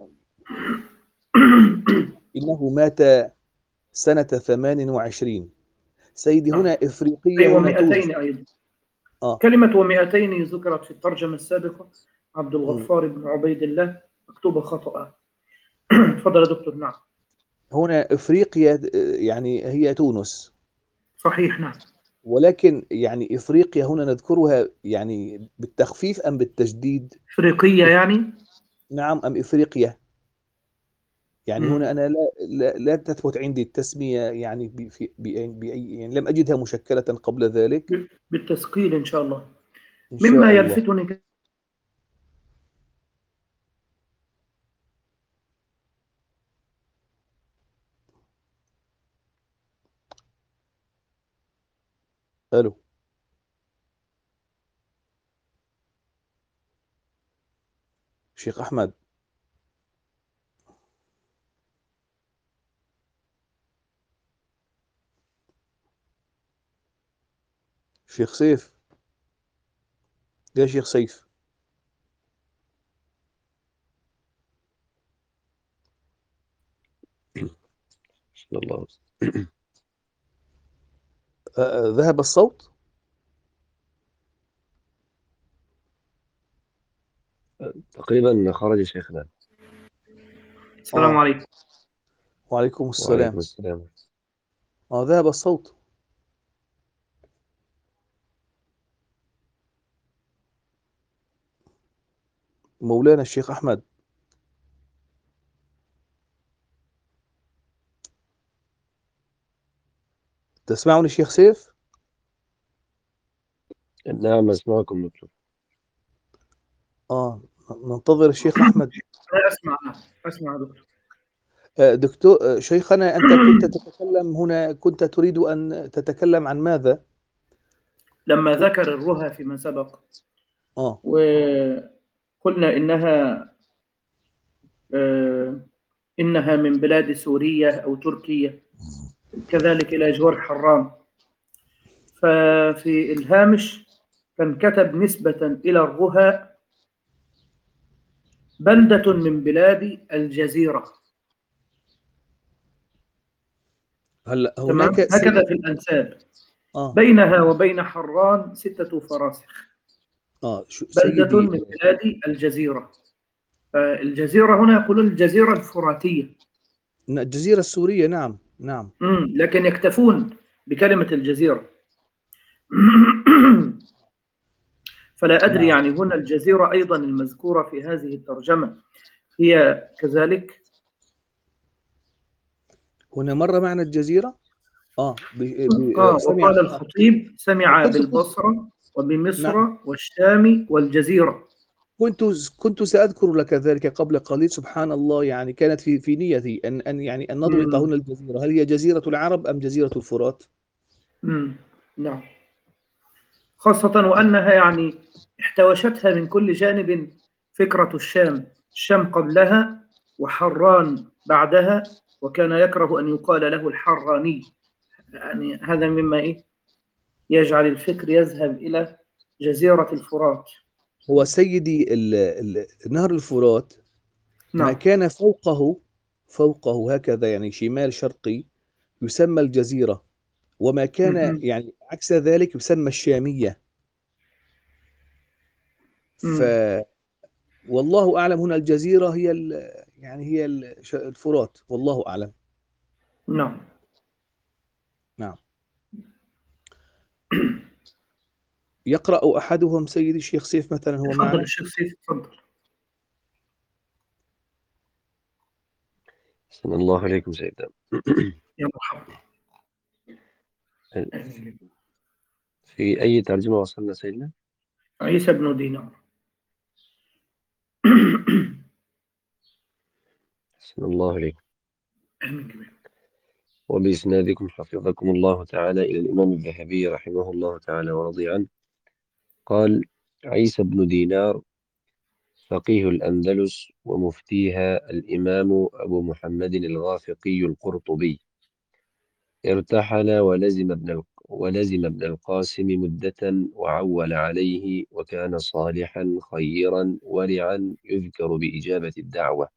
إنه مات سنة ثمان وعشرين. سيدي نعم. هنا إفريقية، أي هنا تونس. ومئتين أيضا. آه. كلمة ومئتين ذكرت في الترجمة السابقة، عبد م. الغفار بن عبيد الله، مكتوبة خطأ. تفضل يا دكتور. نعم هنا إفريقيا يعني هي تونس، صحيح. نعم ولكن يعني إفريقيا هنا نذكرها يعني بالتخفيف أم بالتجديد؟ إفريقية يعني. نعم، أم إفريقيا. يعني هنا مم. أنا لا لا, لا تثبت عندي التسمية يعني ب- في ب- بأي يعني لم أجدها مشكلة قبل ذلك. بالتثقيل إن شاء الله. إن مما شاء الله. يلفتني ألو. شيخ أحمد. شيخ سيف. يا شيخ سيف. الله. آه، ذهب الصوت. تقريبا خرج شيخنا. السلام آه. عليكم. وعليكم السلام. وعليكم السلام. آه ذهب الصوت. مولانا الشيخ أحمد. تسمعني الشيخ سيف؟ نعم أسمعكم دكتور. آه ننتظر الشيخ أحمد. لا أسمع. أسمع يا دكتور. آه، دكتور آه، شيخنا، أنت كنت تتكلم هنا، كنت تريد أن تتكلم عن ماذا؟ لما ذكر الرها فيما سبق، آه وقلنا إنها آه، إنها من بلاد سوريا أو تركيا، كذلك إلى جوار حران. ففي الهامش كان كتب نسبة إلى الرها بلدة من بلاد الجزيرة. هلا تمام، هناك هكذا سيد. في الأنساب. آه بينها وبين حران ستة فراسخ، آه شو بلدة سيدي. من بلاد الجزيرة. فالجزيرة هنا يقولون الجزيرة الفراتية. الجزيرة السورية. نعم نعم. مم. لكن يكتفون بكلمة الجزيرة. فلا أدري نعم يعني هنا الجزيرة أيضا المذكورة في هذه الترجمة هي كذلك. هنا مر معنا الجزيرة. آه, ب... ب... آه سمع. وقال الخطيب: سمع كنت كنت بالبصرة وبمصر نعم والشام والجزيرة. كنت كنت سأذكر لك ذلك قبل قليل. سبحان الله، يعني كانت في في نيتي أن أن يعني أن نضبط مم. هنا الجزيرة، هل هي جزيرة العرب أم جزيرة الفرات؟ مم. نعم، خاصة وأنها يعني احتوشتها من كل جانب فكرة الشام، الشام قبلها وحران بعدها، وكان يكره أن يقال له الحراني. يعني هذا مما إيه يجعل الفكر يذهب إلى جزيرة الفرات. هو سيدي ال- ال- نهر الفرات ما نعم. كان فوقه فوقه هكذا يعني شمال شرقي يسمى الجزيرة، وما كان مهم. يعني عكس ذلك يسمى الشامية. ف مم. والله أعلم، هنا الجزيرة هي ال... يعني هي ال- ش- الفرات، والله أعلم. نعم. نعم. يقرأ أحدهم سيدي الشيخ سيف مثلا، هو تفضل معنا؟ الشيخ سيف، تفضل. أحسن الله عليكم سيدنا. يا مرحبا. في أي ترجمة وصلنا سيدنا؟ عيسى بن دينار. أحسن الله عليكم. آمين كمان. وبإسنادكم حفظكم الله تعالى إلى الإمام الذهبي رحمه الله تعالى ورضي عنه قال: عيسى بن دينار فقيه الأندلس ومفتيها الإمام أبو محمد الغافقي القرطبي، ارتحل ولزم ابن ال- ولزم ابن القاسم مدة وعول عليه، وكان صالحا خيرا ورعا يذكر بإجابة الدعوة.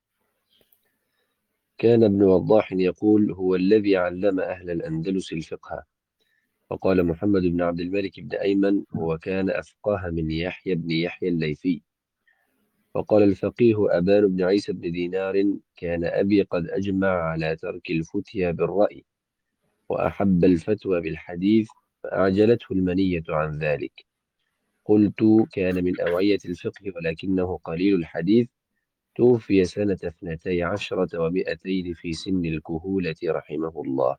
كان ابن وضاح يقول: هو الذي علم أهل الأندلس الفقه. وقال محمد بن عبد الملك بن أيمن: هو كان أفقه من يحيى بن يحيى الليثي. وقال الفقيه أبان بن عيسى بن دينار: كان أبي قد أجمع على ترك الفتيا بالرأي، وأحب الفتوى بالحديث، فأعجلته المنية عن ذلك. قلت: كان من أوعية الفقه ولكنه قليل الحديث. توفي سنة اثنتي عشرة ومائتين في سن الكهولة رحمه الله.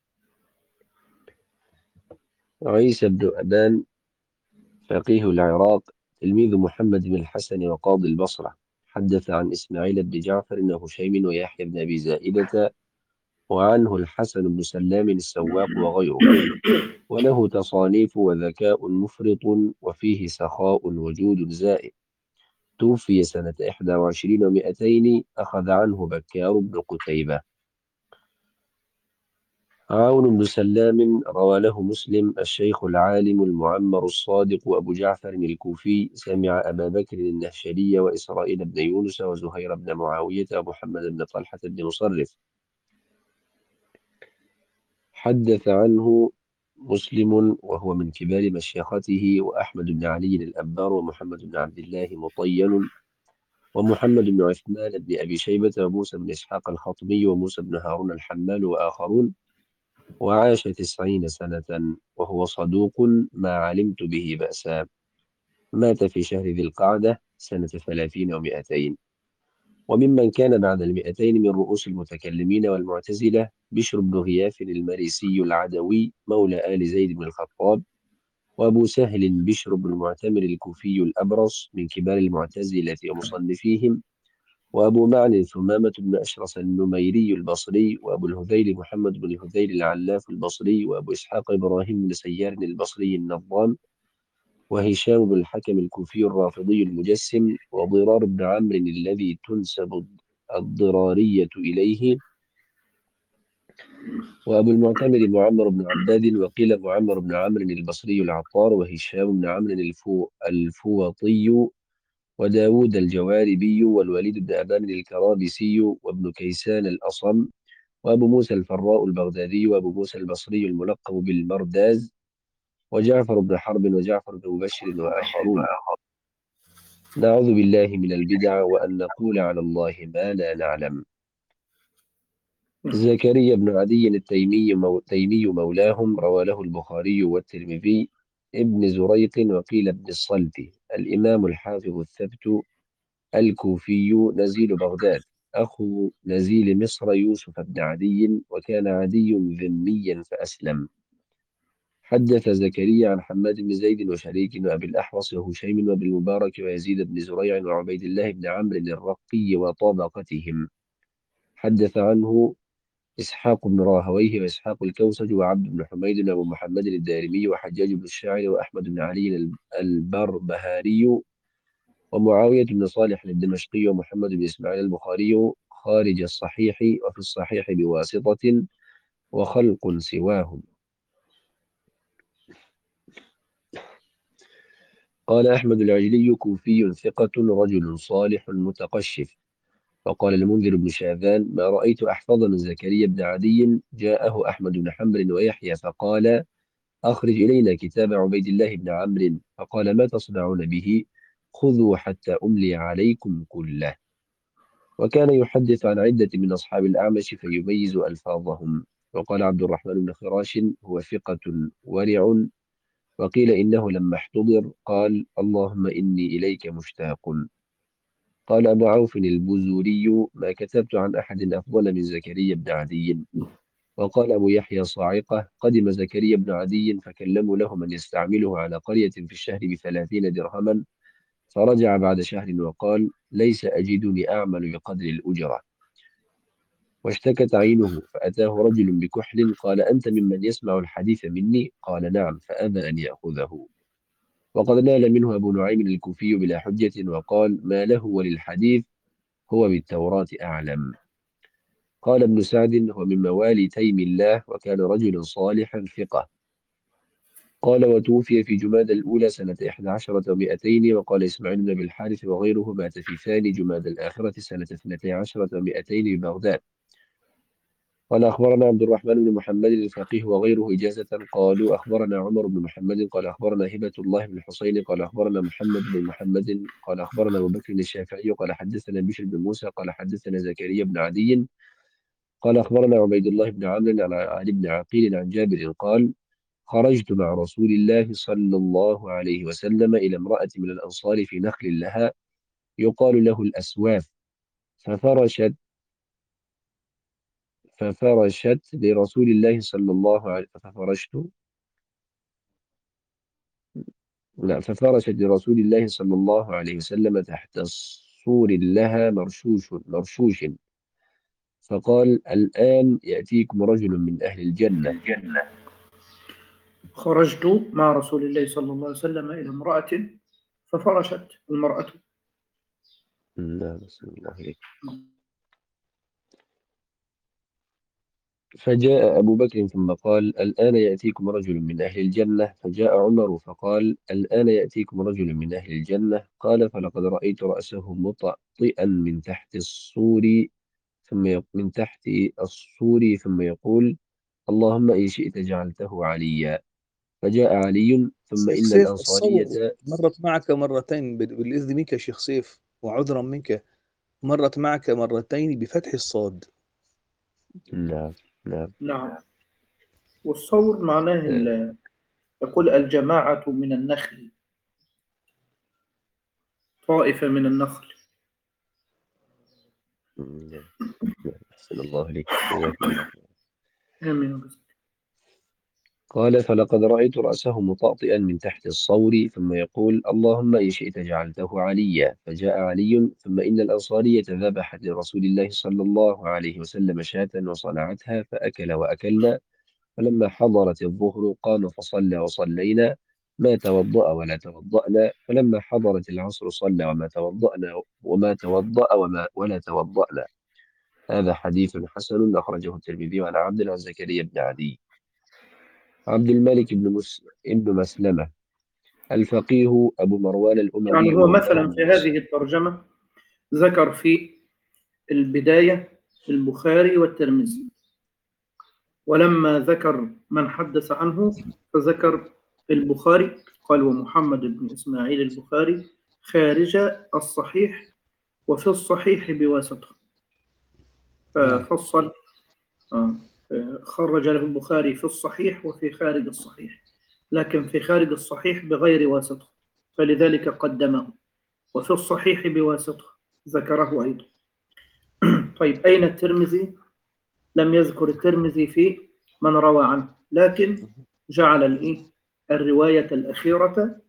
عيسى بن أبان فقيه العراق، تلميذ محمد بن الحسن وقاضي البصرة، حدث عن إسماعيل بن جعفر بن هشيم ويحيى بن أبي زائدة، وعنه الحسن بن سلام السواق وغيره، وله تصانيف وذكاء مفرط، وفيه سخاء وجود زائد. توفي سنة إحدى وعشرين ومائتين، أخذ عنه بكار بن قتيبة. عون بن سلام روى له مسلم: الشيخ العالم المعمر الصادق أبو جعفر الكوفي سمع أبا بكر النهشلي وإسرائيل بن يونس وزهير بن معاوية ومحمد بن طلحة بن مصرف. حدث عنه مسلم وهو من كبار مشيخته، وأحمد بن علي الأنبار، ومحمد بن عبد الله مطين، ومحمد بن عثمان بن أبي شيبة، وموسى بن إسحاق الخطمي، وموسى بن هارون الحمال، وآخرون. وعاش تسعين سنة وهو صدوق ما علمت به بأسا. مات في شهر ذي القعدة سنة ثلاثين ومائتين. وممن كان بعد المئتين من رؤوس المتكلمين والمعتزلة بشر بن غياث المريسي العدوي مولى آل زيد بن الخطاب، وأبو سهل بشر بن المعتمر الكوفي الأبرص من كبار المعتزلة ومصنفيهم، وأبو معن ثمامة بن أشرس النميري البصري، وأبو الهذيل محمد بن الهذيل العلاف البصري، وأبو إسحاق إبراهيم بن سيار البصري النظام، وهشام بن الحكم الكوفي الرافضي المجسم، وضرار بن عمرو الذي تنسب الضرارية إليه، وأبو المعتمر معمر بن عباد، وقيل معمر بن عمرو البصري العطار، وهشام بن عمرو الفو الفوطي، وداود الجواربي، والوليد بن أبان الكرابسي، وابن كيسان الأصم، وأبو موسى الفراء البغدادي، وأبو موسى البصري الملقب بالمرداز، وجعفر بن حرب، وجعفر بن مبشر، وآخرون. نعوذ بالله من البدع وأن نقول على الله ما لا نعلم. زكريا بن عدي التيمي مو... تيمي مولاهم، روى له البخاري والترمذي. ابن زريق، وقيل ابن الصلت، الإمام الحافظ الثبت الكوفي نزيل بغداد، أخو نزيل مصر يوسف بن عدي، وكان عدي ذميا فأسلم. حدث زكريا عن حماد بن زيد وشريك وأبي الأحوص وهشيم وابن المبارك ويزيد بن زريع وعبيد الله بن عمرو الرقي وطابقتهم. حدث عنه إسحاق بن راهويه وإسحاق الكوسج وعبد بن حميد وأبو محمد الدارمي وحجاج بن الشاعر وأحمد بن علي البربهاري ومعاوية بن صالح الدمشقي ومحمد بن إسماعيل البخاري خارج الصحيح وفي الصحيح بواسطة وخلق سواهم. قال أحمد العجلي كوفي ثقة رجل صالح متقشف. وقال المنذر بن شاذان ما رأيت أحفظ من زكريا بن عدي. جاءه أحمد بن حنبل ويحيى فقال أخرج إلينا كتاب عبيد الله بن عمرو، فقال ما تصنعون به؟ خذوا حتى أملي عليكم كله. وكان يحدث عن عدة من أصحاب الأعمش فيميز ألفاظهم. وقال عبد الرحمن بن خراش هو ثقة ورع. وقيل إنه لما احتضر قال اللهم إني إليك مشتاق. قال أبو عوف البزوري ما كتبت عن أحد أفضل من زكريا بن عدي. وقال أبو يحيى صاعقة قدم زكريا بن عدي فكلموا له من يستعمله على قرية في الشهر بثلاثين درهما، فرجع بعد شهر وقال ليس أجدني أعمل بقدر الأجرة. واشتكت عينه فأتاه رجل بكحل قال أنت ممن يسمع الحديث مني؟ قال نعم، فأبى أن يأخذه. وقد نال منه أبو نعيم الكوفي بلا حجة وقال ما له وللحديث هو بالتوراة أعلم. قال ابن سعد هو من موالي تيم الله وكان رجل صالحا ثقة. قال وتوفي في جماد الأولى سنة إحدى عشرة ومئتين. وقال إسماعيل بن أبي الحارث وغيره مات في ثاني جماد الآخرة سنة اثنتي عشرة ومئتين ببغداد. قال أخبرنا عبد الرحمن بن محمد الفقيه وغيره إجازة. قالوا أخبرنا عمر بن محمد قال أخبرنا هبة الله بن الحسين قال أخبرنا محمد بن محمد قال أخبرنا أبو بكر الشافعي قال حدثنا بشر بن موسى قال حدثنا زكريا بن عدي قال أخبرنا عبيد الله بن عمرو عن علي بن عقيل عن جابر قال خرجت مع رسول الله صلى الله عليه وسلم إلى امرأة من الأنصار في نخل لها يقال له الأسواف، ففرشت ففرشت لرسول الله صلى الله عليه ففرشت لا ففرشت لرسول الله صلى الله عليه وسلم تحت السور لها مرشوش مرشوش فقال الآن يأتيكم رجل من أهل الجنة. خرجت مع رسول الله صلى الله عليه وسلم إلى امرأة ففرشت المرأة. لا بسم الله عليك. فجاء أبو بكر ثم قال الآن يأتيكم رجل من أهل الجنة. فجاء عمر فقال الآن يأتيكم رجل من أهل الجنة. قال فلقد رأيت رأسه مطأطئا من تحت السور ثم من تحت السور ثم يقول اللهم إن شئت جعلته عليا. فجاء علي ثم شيخ إن سيف، الأنصارية. الصوت مرت معك مرتين بال- بالإذن منك يا شيخ سيف وعذرا منك، مرت معك مرتين بفتح الصاد. نعم نعم. نعم. والصور معناه آه، ال- يقول الجماعة من النخل، طائفة من النخل. نعم نعم. أحسن الله عليك جزاكم الله خير. آمين. قال فلقد رأيت رأسه مطأطئا من تحت الصور ثم يقول اللهم إن شئت جعلته عليا. فجاء علي ثم إن الأنصارية ذبحت لرسول الله صلى الله عليه وسلم شاة وصنعتها فأكل وأكلنا. فلما حضرت الظهر قام فصلى وصلينا ما توضأ ولا توضأنا. فلما حضرت العصر صلى وما توضأنا وما توضأ وما ولا توضأنا. هذا حديث حسن أخرجه الترمذي عن عبد عن زكريا بن عدي. عبد الملك بن مس... ابن مسلمة الفقيه أبو مروان يعني الأموي هو مولاه مثلا في من مصر. هذه الترجمة ذكر في البداية البخاري والترمذي، ولما ذكر من حدث عنه فذكر البخاري قال ومحمد بن إسماعيل البخاري خارج الصحيح وفي الصحيح بواسطة، نعم. ففصل آه، خرج له البخاري في الصحيح وفي خارج الصحيح، لكن في خارج الصحيح بغير واسطة فلذلك قدمه، وفي الصحيح بواسطة ذكره أيضا. طيب أين الترمذي؟ لم يذكر الترمذي في من روى عنه، لكن جعل الإيه؟ الرواية الأخيرة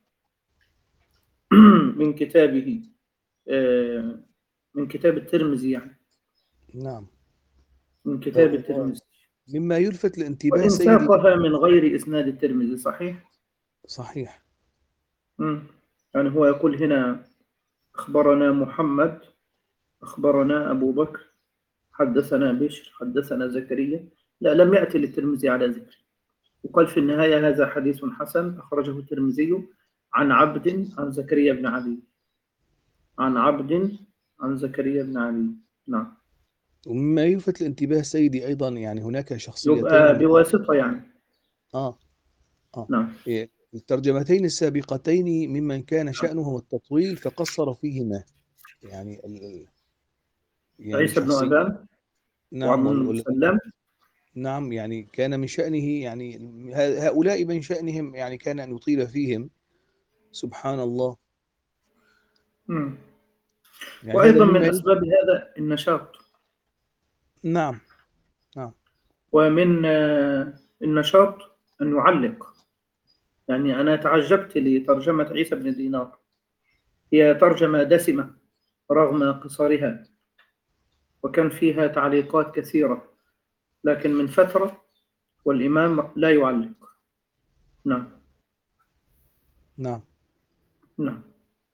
من كتابه، آه، من كتاب الترمذي، يعني نعم. من كتاب الترمذي، مما يلفت الانتباه وإن سيدي. ساقها من غير إسناد الترمذي. صحيح؟ صحيح. مم. يعني هو يقول هنا أخبرنا محمد، أخبرنا أبو بكر، حدثنا بشر، حدثنا زكريا. لا، لم يأتي للترمذي على ذكر. وقال في النهاية هذا حديث حسن أخرجه الترمذي عن عبد عن زكريا بن علي، عن عبد عن زكريا بن علي. نعم. ومما يلفت الانتباه سيدي أيضا يعني هناك شخصيتين يبقى من بواسطة يعني. آه آه نعم. إيه، الترجمتين السابقتين ممن كان شأنهم التطويل فقصر فيهما يعني ال... ال- يعني عيسى بن شخصية. أبان نعم وعبد وال... بن وال... سلام. نعم يعني كان من شأنه يعني ه- هؤلاء من شأنهم يعني كان أن يطيل فيهم سبحان الله. مم. يعني هذا وأيضا مما من يلفت. أسباب هذا النشاط. نعم نعم ومن آه، النشاط أن يعلق. يعني أنا تعجبت لترجمة عيسى بن دينار، هي ترجمة دسمة رغم قصرها، وكان فيها تعليقات كثيرة، لكن من فترة والإمام لا يعلق. نعم. نعم نعم.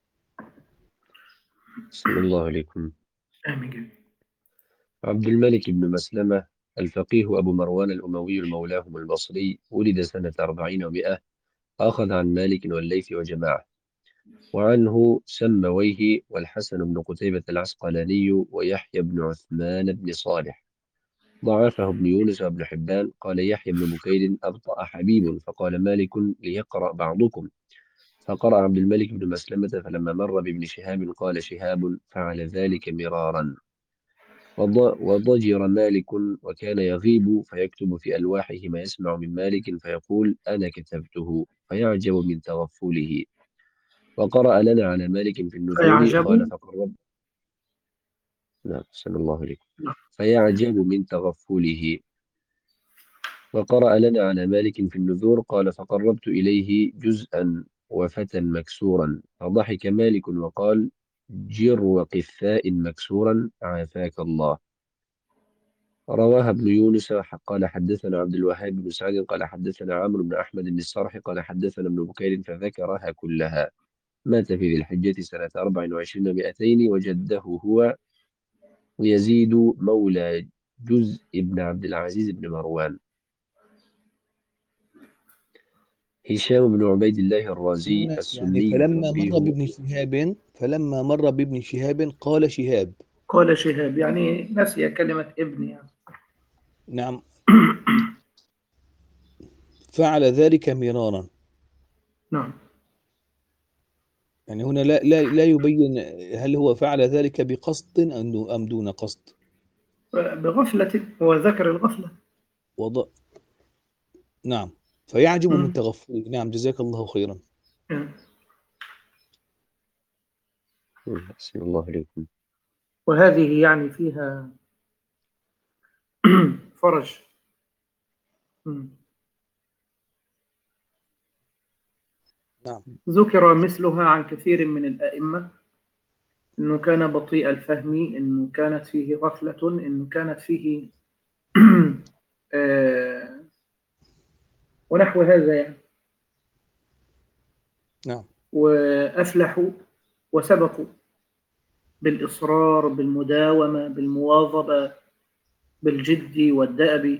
أحسن الله عليكم. آمين. عبد الملك بن مسلمة الفقيه أبو مروان الأموي المولاهم البصري ولد سنة أربعين ومائة، أخذ عن مالك والليث وجماعة، وعنه سمويه والحسن بن قتيبة العسقلاني ويحيى بن عثمان بن صالح. ضعفه ابن يونس وابن حبان. قال يحيى بن بكير أبطأ حبيب، فقال مالك ليقرأ بعضكم، فقرأ عبد الملك بن مسلمة، فلما مر بابن شهاب قال شهاب فعل ذلك مرارا. وض- وضجر مالك وكان يغيب فيكتب في ألواحه ما يسمع من مالك فيقول أنا كتبته، فيعجب من تغفله. وقرأ لنا على مالك في النذور قال فيعجب. فقرب. نعم أحسن الله عليكم. نعم. فيعجب من تغفله. وقرأ لنا على مالك في النذور قال فقربت إليه جزءا وفتى مكسورا، فضحك مالك وقال جر قثاء مكسورا عافاك الله. رواها ابن يونس قال حدثنا عبد الوهاب بن سعد قال حدثنا عمرو بن أحمد بن الصرح قال حدثنا ابن بكير فذكرها كلها. مات في ذي الحجة سنة أربع وعشرين ومائتين، وجده هو يزيد مولى جزء بن عبد العزيز بن مروان. هشام بن عبيد الله الرازي فلما يعني السني فلما مر الفقيه. بابن شهاب فلما مر بابن شهاب قال شهاب. قال شهاب يعني نسي كلمة ابن يعني. نعم فعل ذلك مرارا. نعم. يعني هنا لا لا لا يبين هل هو فعل ذلك بقصد أم أم دون قصد. بغفلة، هو ذكر الغفلة. وض... نعم فيعجب من مم. تغفله. نعم جزاك الله خيرا. يعني. أحسن الله عليكم. وهذه يعني فيها فرج. مم. نعم ذكر مثلها عن كثير من الأئمة، أنه كان بطيء الفهم، أنه كانت فيه غفلة، أنه كانت فيه آه ونحو هذا يعني. نعم وأفلحوا وسبقوا بالإصرار، بالمداومة، بالمواظبة، بالجد والدأب.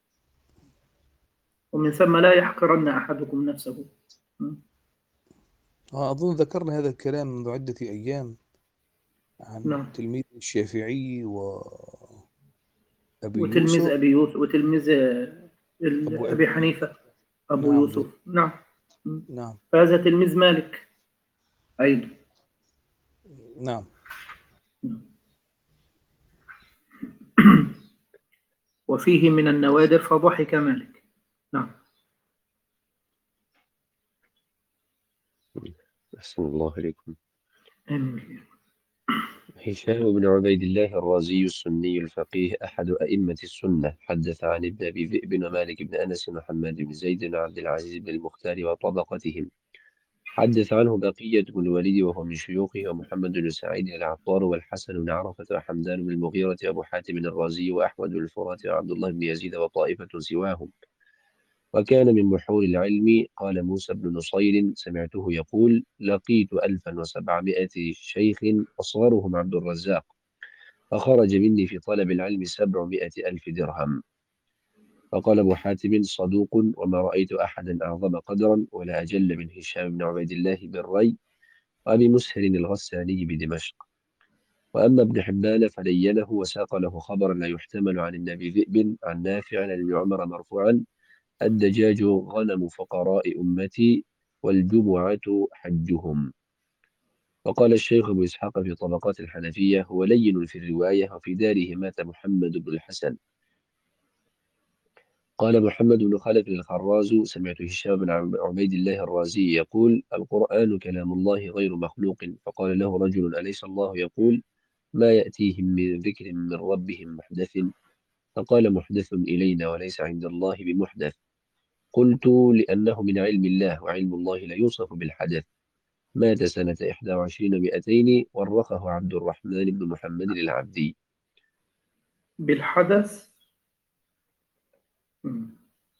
ومن ثم لا يحقرن أحدكم نفسه. م? آه، أظن ذكرنا هذا الكلام منذ عدة أيام عن نعم. تلميذ الشافعي وأبي وتلميذ يوسف. أبي يوسف، وتلميذ ال- أبو أبي أبي حنيفة أبو نعم يوسف. جزاك. نعم. م? نعم فهذا تلميذ مالك أيضا. نعم وفيه من النوادر فضحك مالك. نعم. أحسن الله عليكم. آمين. هشام بن عبيد الله الرازي السني الفقيه أحد أئمة السنة، حدث عن ابن أبي ذئب ومالك بن أنس وحماد بن زيد وعبد العزيز بن المختار وطبقتهم. حدث عنه بقية بن الوليد وهو من شيوخه، ومحمد بن سعيد العطار والحسن بن عرفة وحمدان بن المغيرة وأبو حاتم الرازي وأحمد بن الفرات وعبد الله بن يزيد وطائفة سواهم. وكان من بحور العلم. قال موسى بن نصير سمعته يقول: لقيت ألفا وسبعمائة شيخ أصغرهم عبد الرزاق، فخرج مني في طلب العلم سبعمائة ألف درهم. فقال أبو حاتم: صدوق، وما رأيت أحدا أعظم قدرا ولا أجل من هشام بن عبيد الله بالري، وأبي مسهر الغساني بدمشق. وأما ابن حبان فلينه وساق له خبرا لا يحتمل عن النبي ذئب عن نافع عن ابن عمر مرفوعا: الدجاج غنم فقراء أمتي، والجمعة حجهم. وقال الشيخ أبو إسحاق في طبقات الحنفية: هو لين في الرواية، وفي داره مات محمد بن الحسن. قال محمد بن خلف الخراز سمعت هشام بن عبيد الله الرازي يقول: القرآن كلام الله غير مخلوق. فقال له رجل: أليس الله يقول: ما يأتيهم من ذكر من ربهم محدث؟ فقال: محدث إلينا وليس عند الله بمحدث. قلت: لأنه من علم الله، وعلم الله لا يوصف بالحدث. مات سنة إحدى وعشرين ومائتين، ورخه عبد الرحمن بن محمد العبدي. بالحدث. مم.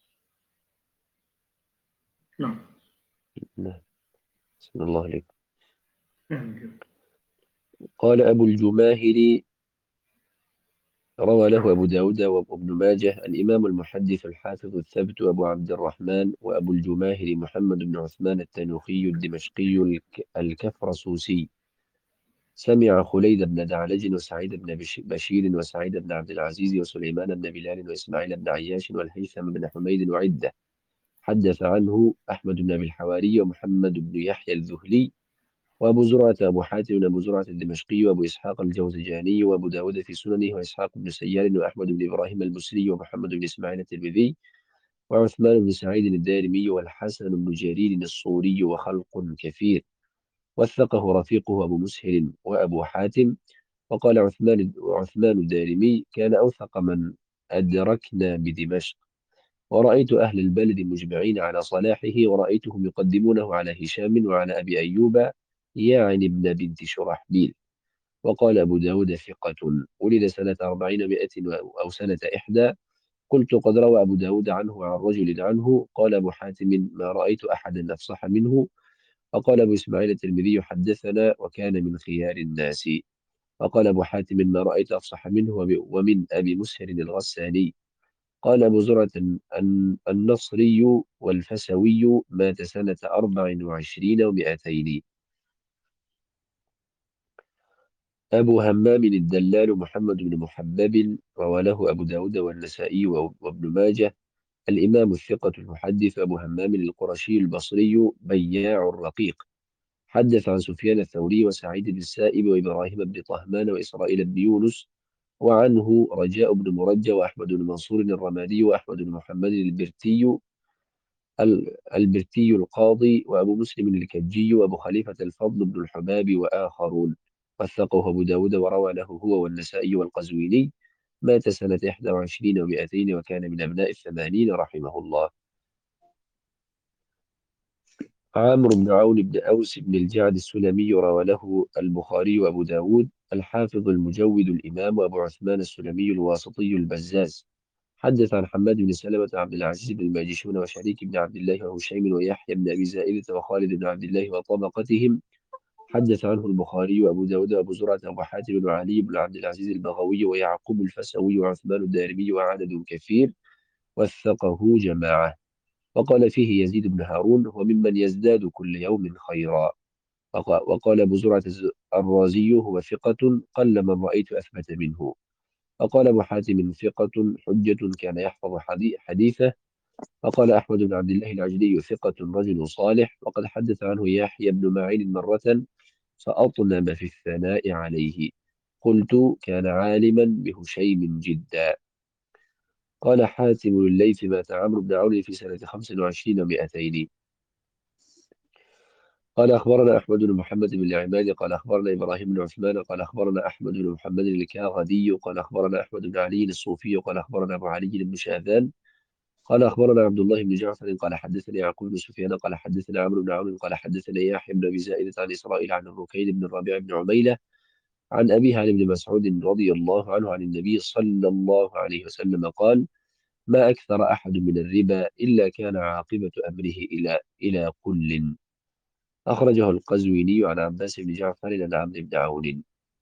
نعم. نعم. بسم الله عليك. نعم. قال أبو الجماهر روى له نعم. أبو داود وابن ماجه: الإمام المحدث الحافظ الثبت أبو عبد الرحمن وأبو الجماهر محمد بن عثمان التنوخي الدمشقي الك- الكفرسوسي، سمع خليد بن دعلج وسعيد بن بش- بشير وسعيد بن عبد العزيز وسليمان بن بلال وإسماعيل بن عياش والهيثم بن حميد وعدة. حدث عنه أحمد بن أبي الحواري ومحمد بن يحيى الذهلي وأبو زرعة أبو حاتم وأبو زرعة الدمشقي وأبو إسحاق الجوزجاني وأبو داود في سننه وإسحاق بن سيار وأحمد بن إبراهيم البصري ومحمد بن إسماعيل الترمذي وعثمان بن سعيد الدارمي والحسن بن جرير الصوري وخلق كثير. وثقه رفيقه أبو مسهر وأبو حاتم. وقال عثمان عثمان الدارمي: كان أوثق من أدركنا بدمشق، ورأيت أهل البلد مجمعين على صلاحه، ورأيتهم يقدمونه على هشام وعلى أبي أيوب، يعني ابن بنت شرحبيل. وقال أبو داود: ثقة، ولد سنة أربعين ومائة أو سنة إحدى. قلت: قد روى أبو داود عنه عن رجل عنه. قال أبو حاتم: ما رأيت أحدا أفصح منه. وقال أبو إسماعيل الترمذي: حدثنا، وكان من خيار الناس. وقال أبو حاتم: ما رأيت أفصح منه وب- ومن أبي مسهر الغساني. قال أبو زرعة: الن- النصري والفسوي، مات سنة أربع وعشرين ومائتين. أبو همام الدلال محمد بن محبب روى له أبو داود والنسائي وأب- وابن ماجه. الإمام الثقة المحدث أبو همام القرشي البصري بياع الرقيق. حدث عن سفيان الثوري وسعيد بن السائب وإبراهيم بن طهمان وإسرائيل بن يونس. وعنه رجاء بن مرجى وأحمد بن منصور الرمادي وأحمد بن محمد البرتي ال- البرتي القاضي وأبو مسلم الكجي وأبو خليفة الفضل بن الحباب وآخرون. وثقه أبو داود وروى له هو والنسائي والقزويني. مات سنة إحدى وعشرين ومائتين، وكان من أبناء الثمانين رحمه الله. عامر بن عون بن أوس بن الجعد السلمي روى له البخاري وأبو داود. الحافظ المجود الإمام أبو عثمان السلمي الواسطي البزاز. حدث عن حماد بن سلمة عبد العزيز بن الماجشون وشريك بن عبد الله وهشيم ويحيى بن أبي زائدة وخالد بن عبد الله وطبقتهم. حدث عنه البخاري وأبو داود وأبو زرعة وأبو حاتم وعلي بن عبد العزيز البغوي ويعقوب الفسوي وعثمان الدارمي وعدد كثير. وثقه جماعة. وقال فيه يزيد بن هارون: هو ممن يزداد كل يوم خيرا. وق- وقال أبو زرعة الز- الرازي: هو ثقة، قل من رأيت أثبت منه. وقال أبو حاتم: ثقة حجة، كان يحفظ حدي- حديثه. وقال أحمد بن عبد الله العجلي: ثقة رجل صالح. وقد حدث عنه يحيى بن معين مرة فأطنب في الثناء عليه. قلت: كان عالما بهشيم جدا. قال حاتم الليث: مات عمرو بن عون في سنة خمس وعشرين ومائتين. قال أخبرنا أحمد بن محمد بن العماد قال أخبرنا إبراهيم بن عثمان قال أخبرنا أحمد بن محمد الكاغدي قال أخبرنا أحمد بن علي الصوفي قال أخبرنا أبو علي بن شاذان قال أخبرنا عبد الله بن جعفر قال حدثني يعقوب بن سفيان قال حدثنا عمرو بن عون قال حدثني يحيى بن أبي زائدة عن إسرائيل عن الركين بن الربيع بن عميلة عن أبيه عن ابن مسعود رضي الله عنه عن النبي صلى الله عليه وسلم قال: ما أكثر أحد من الربا إلا كان عاقبة أمره إلى إلى كل. أخرجه القزويني عن عباس بن جعفر عن عمرو بن عون.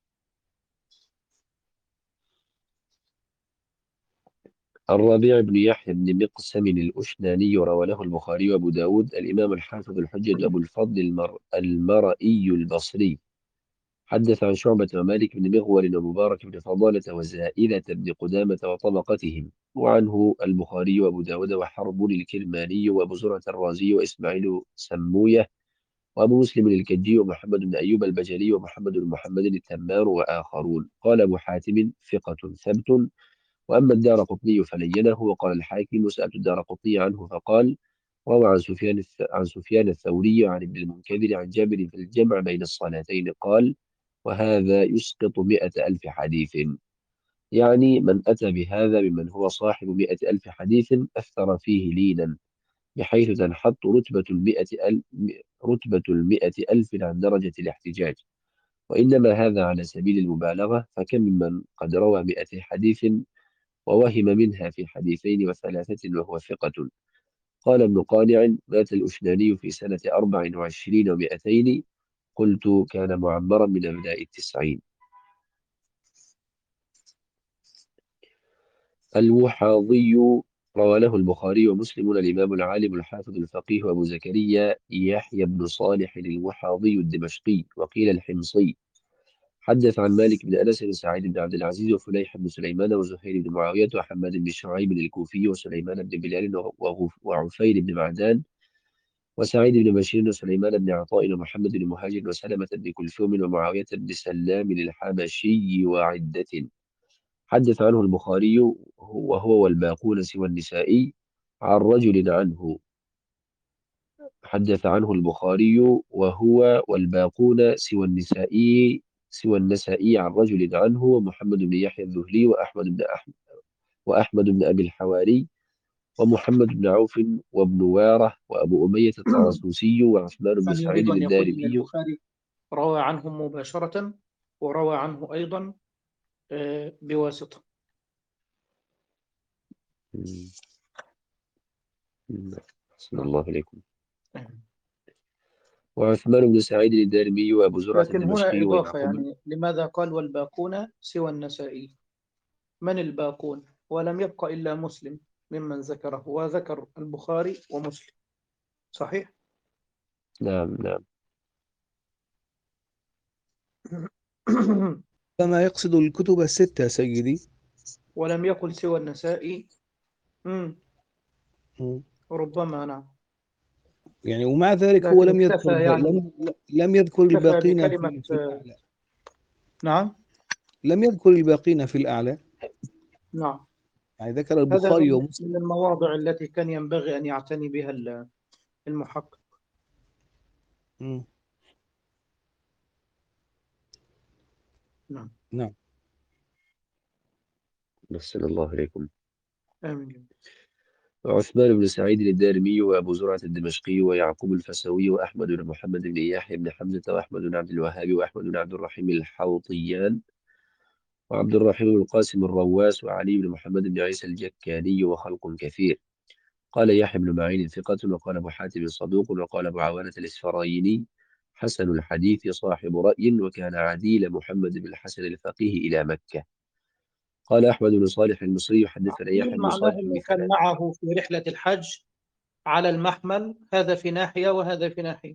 الربيع بن يحيى بن مقسم الأشناني روى له البخاري وأبو داود. الإمام الحافظ الحجة أبو الفضل المر... المرئي البصري حدث عن شعبة ومالك بن مغول ومبارك بن فضالة وزائدة بن قدامة وطبقتهم، وعنه البخاري وأبو داود وحرب الكرماني وأبو زرعة الرازي وإسماعيل سموية وأبو مسلم الكجي ومحمد بن أيوب البجلي ومحمد بن محمد التمار وآخرون. قال أبو حاتم ثقة ثبت. وأما الدار قطني فلينه. وقال الحاكم سألت الدار قطني عنه فقال روى عن سفيان الث... عن سفيان الثوري عن ابن المنكدر عن جابر في الجمع بين الصلاتين قال وهذا يسقط مئة ألف حديث. يعني من أتى بهذا ممن هو صاحب مئة ألف حديث أثر فيه لينا بحيث تنحط رتبة المئة ألف رتبة المئة ألف عن درجة الاحتجاج. وإنما هذا على سبيل المبالغة، فكم ممن قد روى مئة حديث ووهم منها في حديثين وثلاثة وهو ثقة. قال ابن قانع مات الأشناني في سنة أربع وعشرين ومئتين. قلت كان معمرا من أبناء التسعين. الوحاضي روى له البخاري ومسلم. الإمام العالم الحافظ الفقيه أبو زكريا يحيى بن صالح الوحاضي الدمشقي وقيل الحمصي حدث عن مالك بن أنس وسعيد بن عبد العزيز وفليح بن سليمان وزهير بن معاوية وحماد بن شعيب الكوفي وسليمان بن بلال وغف- وعفير بن معدان وسعيد بن بشير وسليمان بن عطاء ومحمد بن مهاجر وسلمة بن كلثوم ومعاوية بن سلام الحبشي وعدة. حدث عنه البخاري وهو والباقون سوى النسائي عن رجل عنه. حدث عنه البخاري وهو والباقون سوى النسائي سوى النسائي عن رجل عنه ومحمد بن يحيى الذهلي وأحمد بن أحمد وأحمد بن أبي الحواري ومحمد بن عوف وابن واره وأبو أمية الطرسوسي وعثمان بن كان سعيد يريد أن يقول إن الدارمي. البخاري روى عنهم مباشرة وروى عنه أيضا آه، بواسطة. مم. مم. أحسن نعم. الله إليكم. وعثمان بن سعيد الدارمي وأبو زرعة لكن هنا الدمشقي إضافة، ويعقوب. يعني لماذا قال والباقون سوى النسائي؟ من الباقون؟ ولم يبق إلا مسلم ممن ذكره، وذكر البخاري ومسلم. صحيح؟ نعم نعم. فما يقصد الكتب الستة سيدي. ولم يقل سوى النسائي. مم. مم. ربما نعم. يعني ومع ذلك هو لكن لم يذكر اكتفى الب... يعني لم لم يذكر اكتفى الباقين بكلمة في في الأعلى. نعم. لم يذكر الباقين في الأعلى. نعم. يعني ذكر هذا البخاري من ومسلم. من المواضع التي كان ينبغي أن يعتني بها المحقق. مم. نعم. نعم. أحسن الله إليكم. آمين. عثمان بن سعيد الدارمي وأبو زرعة الدمشقي ويعقوب الفسوي وأحمد بن محمد بن يحيى بن حمزة وأحمد بن عبد الوهاب وأحمد بن عبد الرحيم الحوطيان وعبد الرحيم بن القاسم الرواس وعلي بن محمد بن عيسى الجكاني وخلق كثير. قال يحيى بن معين ثقة. وقال أبو حاتم صدوق. وقال أبو عوانة الإسفرايني حسن الحديث صاحب رأي وكان عديل محمد بن الحسن الفقيه إلى مكة. قال أحمد بن صالح المصري حدثنا يحيى عقيل بن معناه صالح أنه كان بثلاث. معه في رحلة الحج على المحمل، هذا في ناحية وهذا في ناحية.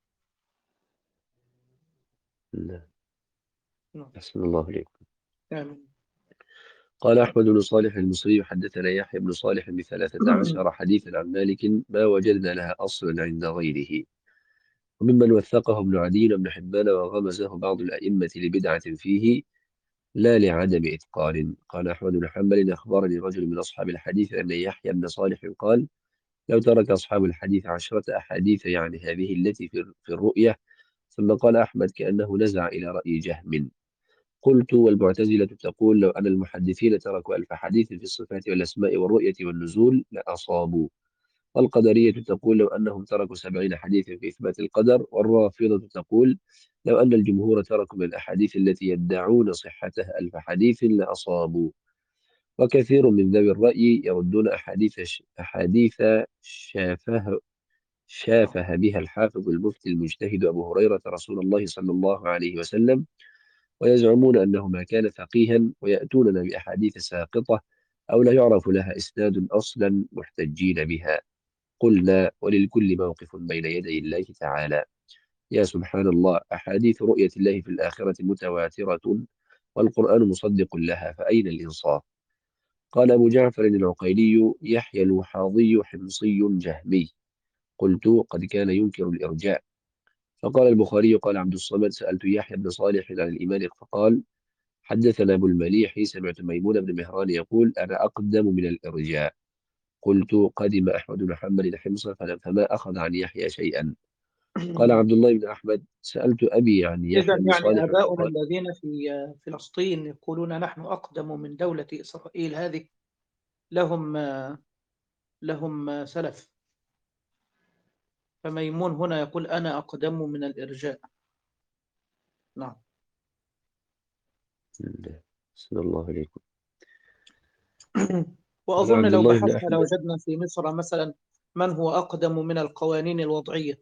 نعم. أحسن الله إليكم. آمين. قال أحمد بن صالح المصري حدثنا يحيى بن صالح بثلاثة عشر حديثا عن مالك ما وجدنا لها أصلا عند غيره. وممن وثقه ابن عدي وابن حبان وغمزه بعض الأئمة لبدعة فيه لا لعدم إتقان. قال أحمد بن حنبل أخبرني رجل من أصحاب الحديث أن يحيى بن صالح قال لو ترك أصحاب الحديث عشرة أحاديث يعني هذه التي في في الرؤية. ثم قال أحمد كأنه نزع إلى رأي جهم. قلت والمعتزلة تقول لو أن المحدثين تركوا ألف حديث في الصفات والأسماء والرؤية والنزول لأصابوا. والقدرية تقول لو أنهم تركوا سبعين حديثا في إثبات القدر. والرافضة تقول لو أن الجمهور تركوا من الأحاديث التي يدعون صحتها ألف حديث لأصابوا. وكثير من ذوي الرأي يردون أحاديث أحاديث شافه شافه بها الحافظ المفتي المجتهد أبو هريرة رسول الله صلى الله عليه وسلم، ويزعمون أنه ما كان فقيها، ويأتوننا بأحاديث ساقطة أو لا يعرف لها إسناد أصلا محتجين بها. قلنا: وللكل موقف بين يدي الله تعالى. يا سبحان الله، أحاديث رؤية الله في الآخرة متواترة، والقرآن مصدق لها، فأين الإنصاف؟ قال أبو جعفر العقيلي: يحيى الوحاضي حمصي جهمي. قلت: قد كان ينكر الإرجاء. فقال البخاري: قال عبد الصمد: سألت يحيى بن صالح عن الإيمان فقال: حدثنا أبو المليح سمعت ميمون بن مهران يقول: أنا أقدم من الإرجاء. قلت: قدم أحمد بن حنبل حمص فما أخذ عن يحيى شيئا. قال عبد الله بن أحمد: سألت أبي عن إذا يحيى بن يعني صالح آباؤنا فقال: الذين في فلسطين يقولون نحن أقدم من دولة إسرائيل هذه، لهم لهم سلف. فميمون هنا يقول أنا أقدم من الإرجاء. نعم. صلى الله عليكم. قال وأظن عبد لو الله بن بحثنا أحمد: لوجدنا في مصر مثلا من هو أقدم من القوانين الوضعية.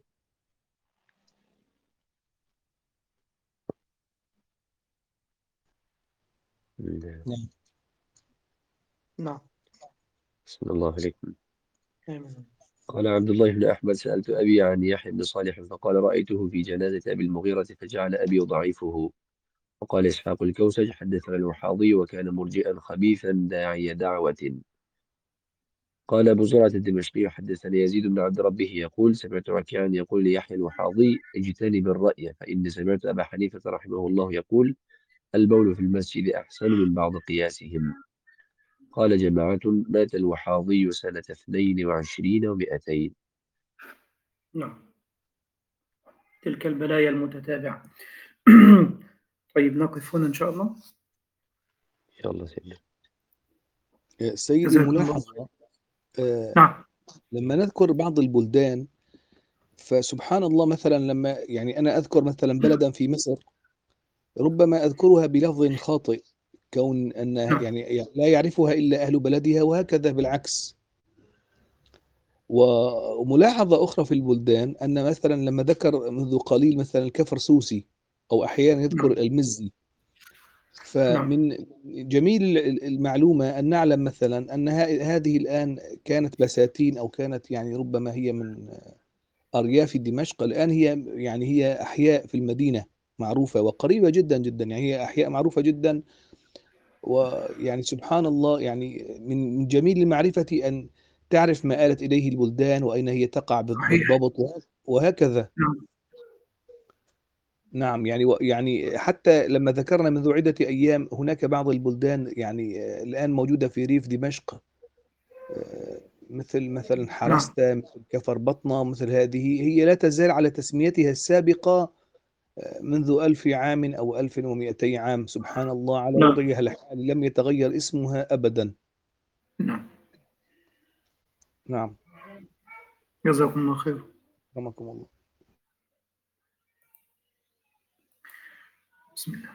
نعم. نعم. صلى الله عليكم. آمين. قال عبد الله بن أحمد: سألت أبي عن يحيى بن صالح فقال: رأيته في جنازة أبي المغيرة فجعل أبي يضعفه. وقال إسحاق الكوسج: حدثنا الوحاضي وكان مرجئا خبيثا داعي دعوة. قال أبو زرعة الدمشقي: حدثني يزيد بن عبد ربه يقول: سمعت وكيعا يقول ليحيى الوحاضي: اجتنب الرأي، فإني سمعت أبا حنيفة رحمه الله يقول: البول في المسجد أحسن من بعض قياسهم. قال جماعة: مات الوحاضي سنة اثنين وعشرين ومائتين. نعم. تلك البلايا المتتابعة. طيب نقف هنا إن شاء الله. إن شاء الله سيدنا. سيدي جزاكم الله. ملاحظة، آه، نعم. لما نذكر بعض البلدان، فسبحان الله مثلا لما يعني أنا أذكر مثلا بلدا في مصر، ربما أذكرها بلفظ خاطئ، كون أنها نعم. يعني لا يعرفها إلا أهل بلدها، وهكذا بالعكس. وملاحظة أخرى في البلدان أن مثلا لما ذكر منذ قليل مثلا الكفر سوسي، أو أحيانا يذكر نعم. المزي، نعم. فمن جميل المعلومة أن نعلم مثلا أن ه- هذه الآن كانت بساتين، أو كانت يعني ربما هي من أرياف دمشق، الآن هي يعني هي أحياء في المدينة معروفة وقريبة جدا جدا، يعني هي أحياء معروفة جدا. ويعني سبحان الله، يعني من من جميل المعرفة أن تعرف ما آلت إليه البلدان وأين هي تقع بال- صحيح. بالضبط، وه- وهكذا. نعم. نعم، يعني و- يعني حتى لما ذكرنا منذ عدة أيام هناك بعض البلدان يعني آه، الآن موجودة في ريف دمشق، آه، مثل مثلا نعم. حرستا، مثل كفر بطنة، مثل هذه هي لا تزال على تسميتها السابقة آه، منذ ألف عام أو ألف ومئتي عام، سبحان الله، على نعم. وضعها الحالي لم يتغير اسمها أبدا. نعم. نعم. جزاكم الله خير. رحمكم الله. بسم الله.